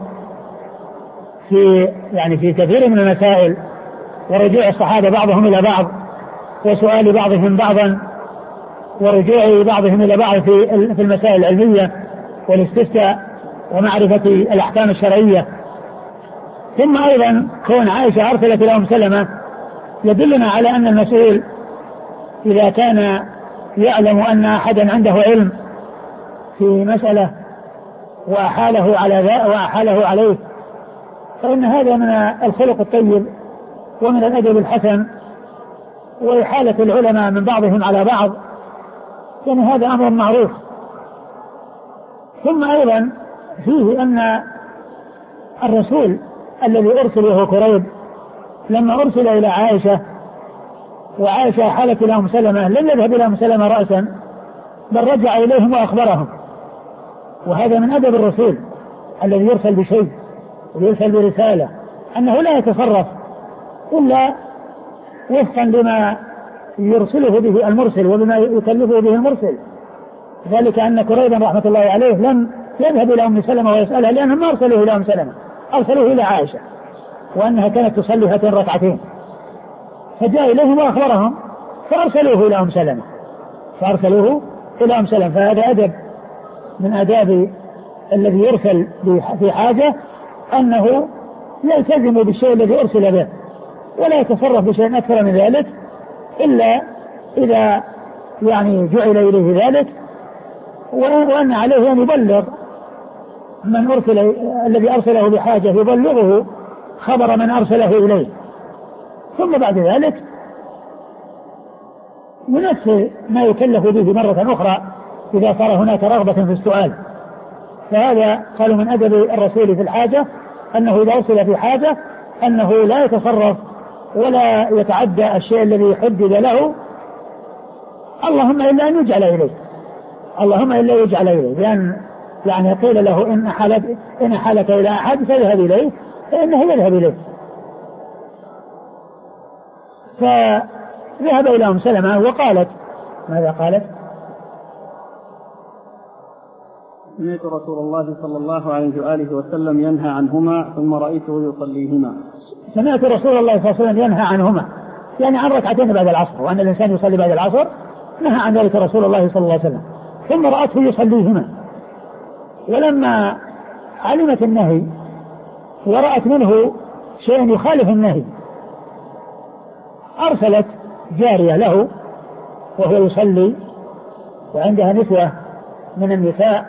في يعني في كثير من المسائل ورجوع الصحابة بعضهم إلى بعض وسؤال بعضهم بعضا ورجوع بعضهم إلى بعض في في المسائل العلمية والاستفتاء ومعرفة الأحكام الشرعية. ثم أيضا كون عائشة أرسلت إلى أم سلمة يدلنا على أن المسؤول إذا كان يعلم أن أحدا عنده علم في مسألة وأحاله على ذا وأحاله عليه فإن هذا من الخلق الطيب ومن الأدب الحسن، وإحالة العلماء من بعضهم على بعض يعني هذا أمر معروف. ثم أيضا فيه أن الرسول الذي أرسل وهو كريب لما أرسل إلى عائشة وعائشة حالت إلى أم سلمة لم يذهب إلى أم سلمة رأسا بل رجع إليهم وأخبرهم، وهذا من أدب الرسول الذي يرسل بشيء ويرسل برسالة أنه لا يتصرف إلا وفقا لما يرسله به المرسل وبما يكلفه به المرسل. ذلك أن كريبا رحمة الله عليه لم يذهب إلى أم سلمة ويسألها لأنهم ما أرسلوه إلى أم سلمة، أرسلوه إلى عائشة وأنها كانت تصلي هاتين ركعتين، فجاء إليهم وأخبرهم فأرسلوه إلى أم سلمة فأرسلوه إلى أم سلمة. فهذا أدب من آداب الذي يرسل في حاجة أنه يلتزم بالشيء الذي أرسل به ولا يتصرف بشيء أكثر من ذلك إلا إذا يعني جعل إليه ذلك، وأن عليه أن يبلغ من أرسل الذي أرسله بحاجة يبلغه خبر من أرسله إليه، ثم بعد ذلك ينفذ ما يكلف به مرة أخرى إذا صار هناك رغبة في السؤال. فهذا قالوا من أدب الرسول في الحاجة أنه إذا أرسل في حاجة أنه لا يتصرف ولا يتعدى الشيء الذي حدد له، اللهم إلا أن يجعل إليه اللهم إلا يجعل إليه لأن يعني قيل له إن حالك إن حالك إلى أحد فاذهب إليه فإنه يذهب إليه. فذهب إلى أم سلمة وقالت ماذا قالت؟ سمعت رسول الله صلى الله عليه وآله وسلم ينهى عنهما ثم رأيته يصليهما. سمعت رسول الله صلى الله عليه وسلم ينهى عنهما يعني عن ركعتين بعد العصر، وأن الإنسان يصلي بعد العصر نهى عن ذلك رسول الله صلى الله عليه وسلم، ثم رأته يصليهما. ولما علمت النهي ورأت منه شيء يخالف النهي أرسلت جارية له وهو يصلي وعندها نسوة من النساء،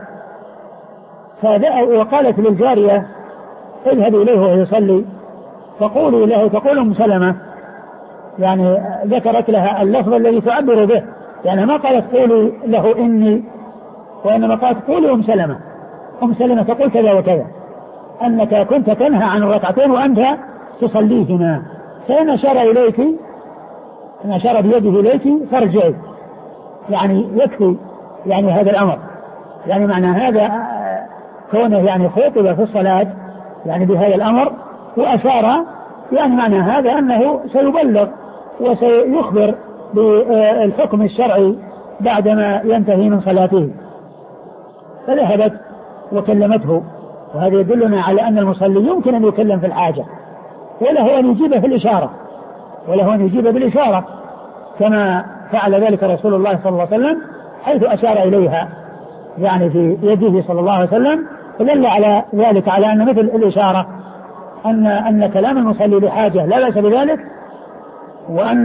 وقالت للجارية اذهبوا إليه وهو يصلي فقولوا له تقول أم سلمة يعني ذكرت لها اللفظ الذي تعبر به، يعني ما قالت قولوا له إني، وإنما قالت قولوا أم سلمة أم سلمة تقول كذا وكذا أنك كنت تنهى عن الركعتين وأنت تصليهما، فإن أشار إليك إن أشار بيده إليك فارجعي يعني يكفي يعني هذا الأمر، يعني معنى هذا كونه يعني خطب في الصلاة يعني بهذا الأمر وأشار يعني معنى هذا أنه سيبلغ وسيخبر بالحكم الشرعي بعدما ينتهي من صلاته. فذهبت وكلمته، وهذا يدلنا على أن المصلي يمكن أن يكلم في الحاجة وله أن يجيب في الإشارة وله أن يجيب بالإشارة كما فعل ذلك رسول الله صلى الله عليه وسلم حيث أشار إليها يعني في يده صلى الله عليه وسلم، فدل على ذلك على أن مثل الإشارة أن أن كلام المصلي بحاجة لا بأس بذلك، وأن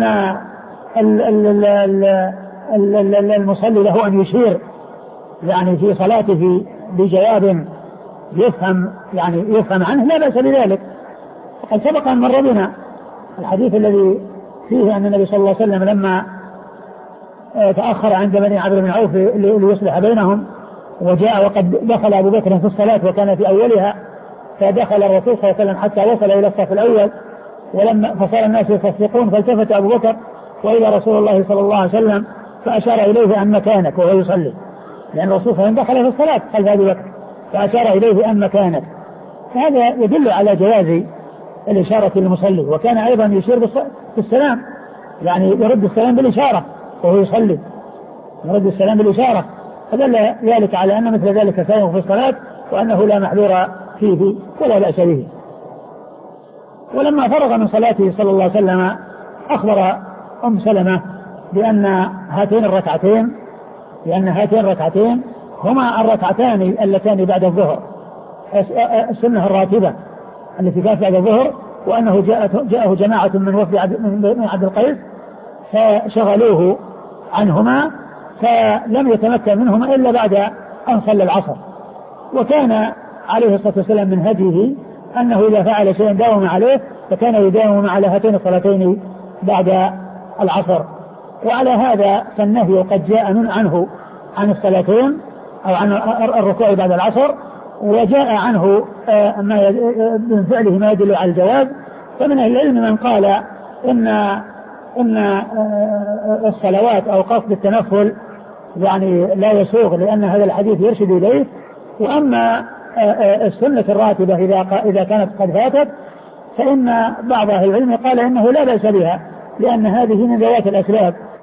المصلي له أن يشير يعني في صلاته بجواب يفهم يعني يفهم عنه لا بأس بذلك. وقد سبق أن مر بنا الحديث الذي فيه أن النبي صلى الله عليه وسلم لما تأخر عند بني عمرو بن عوف ليصلح بينهم وجاء وقد دخل أبو بكر في الصلاة وكان في أولها، فدخل الرسول صلى الله عليه وسلم حتى وصل إلى الصف الأول، ولما فصار الناس يصفقون فالتفت أبو بكر وإلى رسول الله صلى الله عليه وسلم فأشار إليه أن مكانك وهو يصلي، لأن الرسول صلى الله عليه وسلم دخل في الصلاة خلف أبي بكر فأشار إليه أن مكانك. فهذا يدل على جواز الإشارة للمصلي، وكان أيضا يشير بالسلام يعني يرد السلام بالإشارة وهو يصلي يرد السلام بالإشارة، فدل ذلك على أن مثل ذلك سائغ في الصلاة وأنه لا محذور فيه ولا بأس به. ولما فرغ من صلاته صلى الله عليه وسلم أخبر أم سلمة بأن هاتين الركعتين لأن هاتين الركعتين هما الركعتان اللتان بعد الظهر السنة الراتبة التي كانت بعد الظهر وأنه جاءه جماعة من وفد من عبد القيس فشغلوه عنهما فلم يتمكن منهما إلا بعد أن صلى العصر. وكان عليه الصلاة والسلام من هديه أنه إذا فعل شيئا داوم عليه فكان يداوم على هاتين الصلاتين بعد العصر. وعلى هذا فالنهي قد جاء من عنه عن الصلاتين أو عن الركوع بعد العصر، وجاء عنه ما من فعله ما يدل على الجواز. فمن أهل العلم من قال إن إن الصلوات أو قصد التنفل يعني لا يسوغ لأن هذا الحديث يرشد إليه. وأما السنة الراتبة إذا إذا كانت قد فاتت فإن بعض أهل العلم قال إنه لا بأس بها، لأن هذه من ذوات الأسباب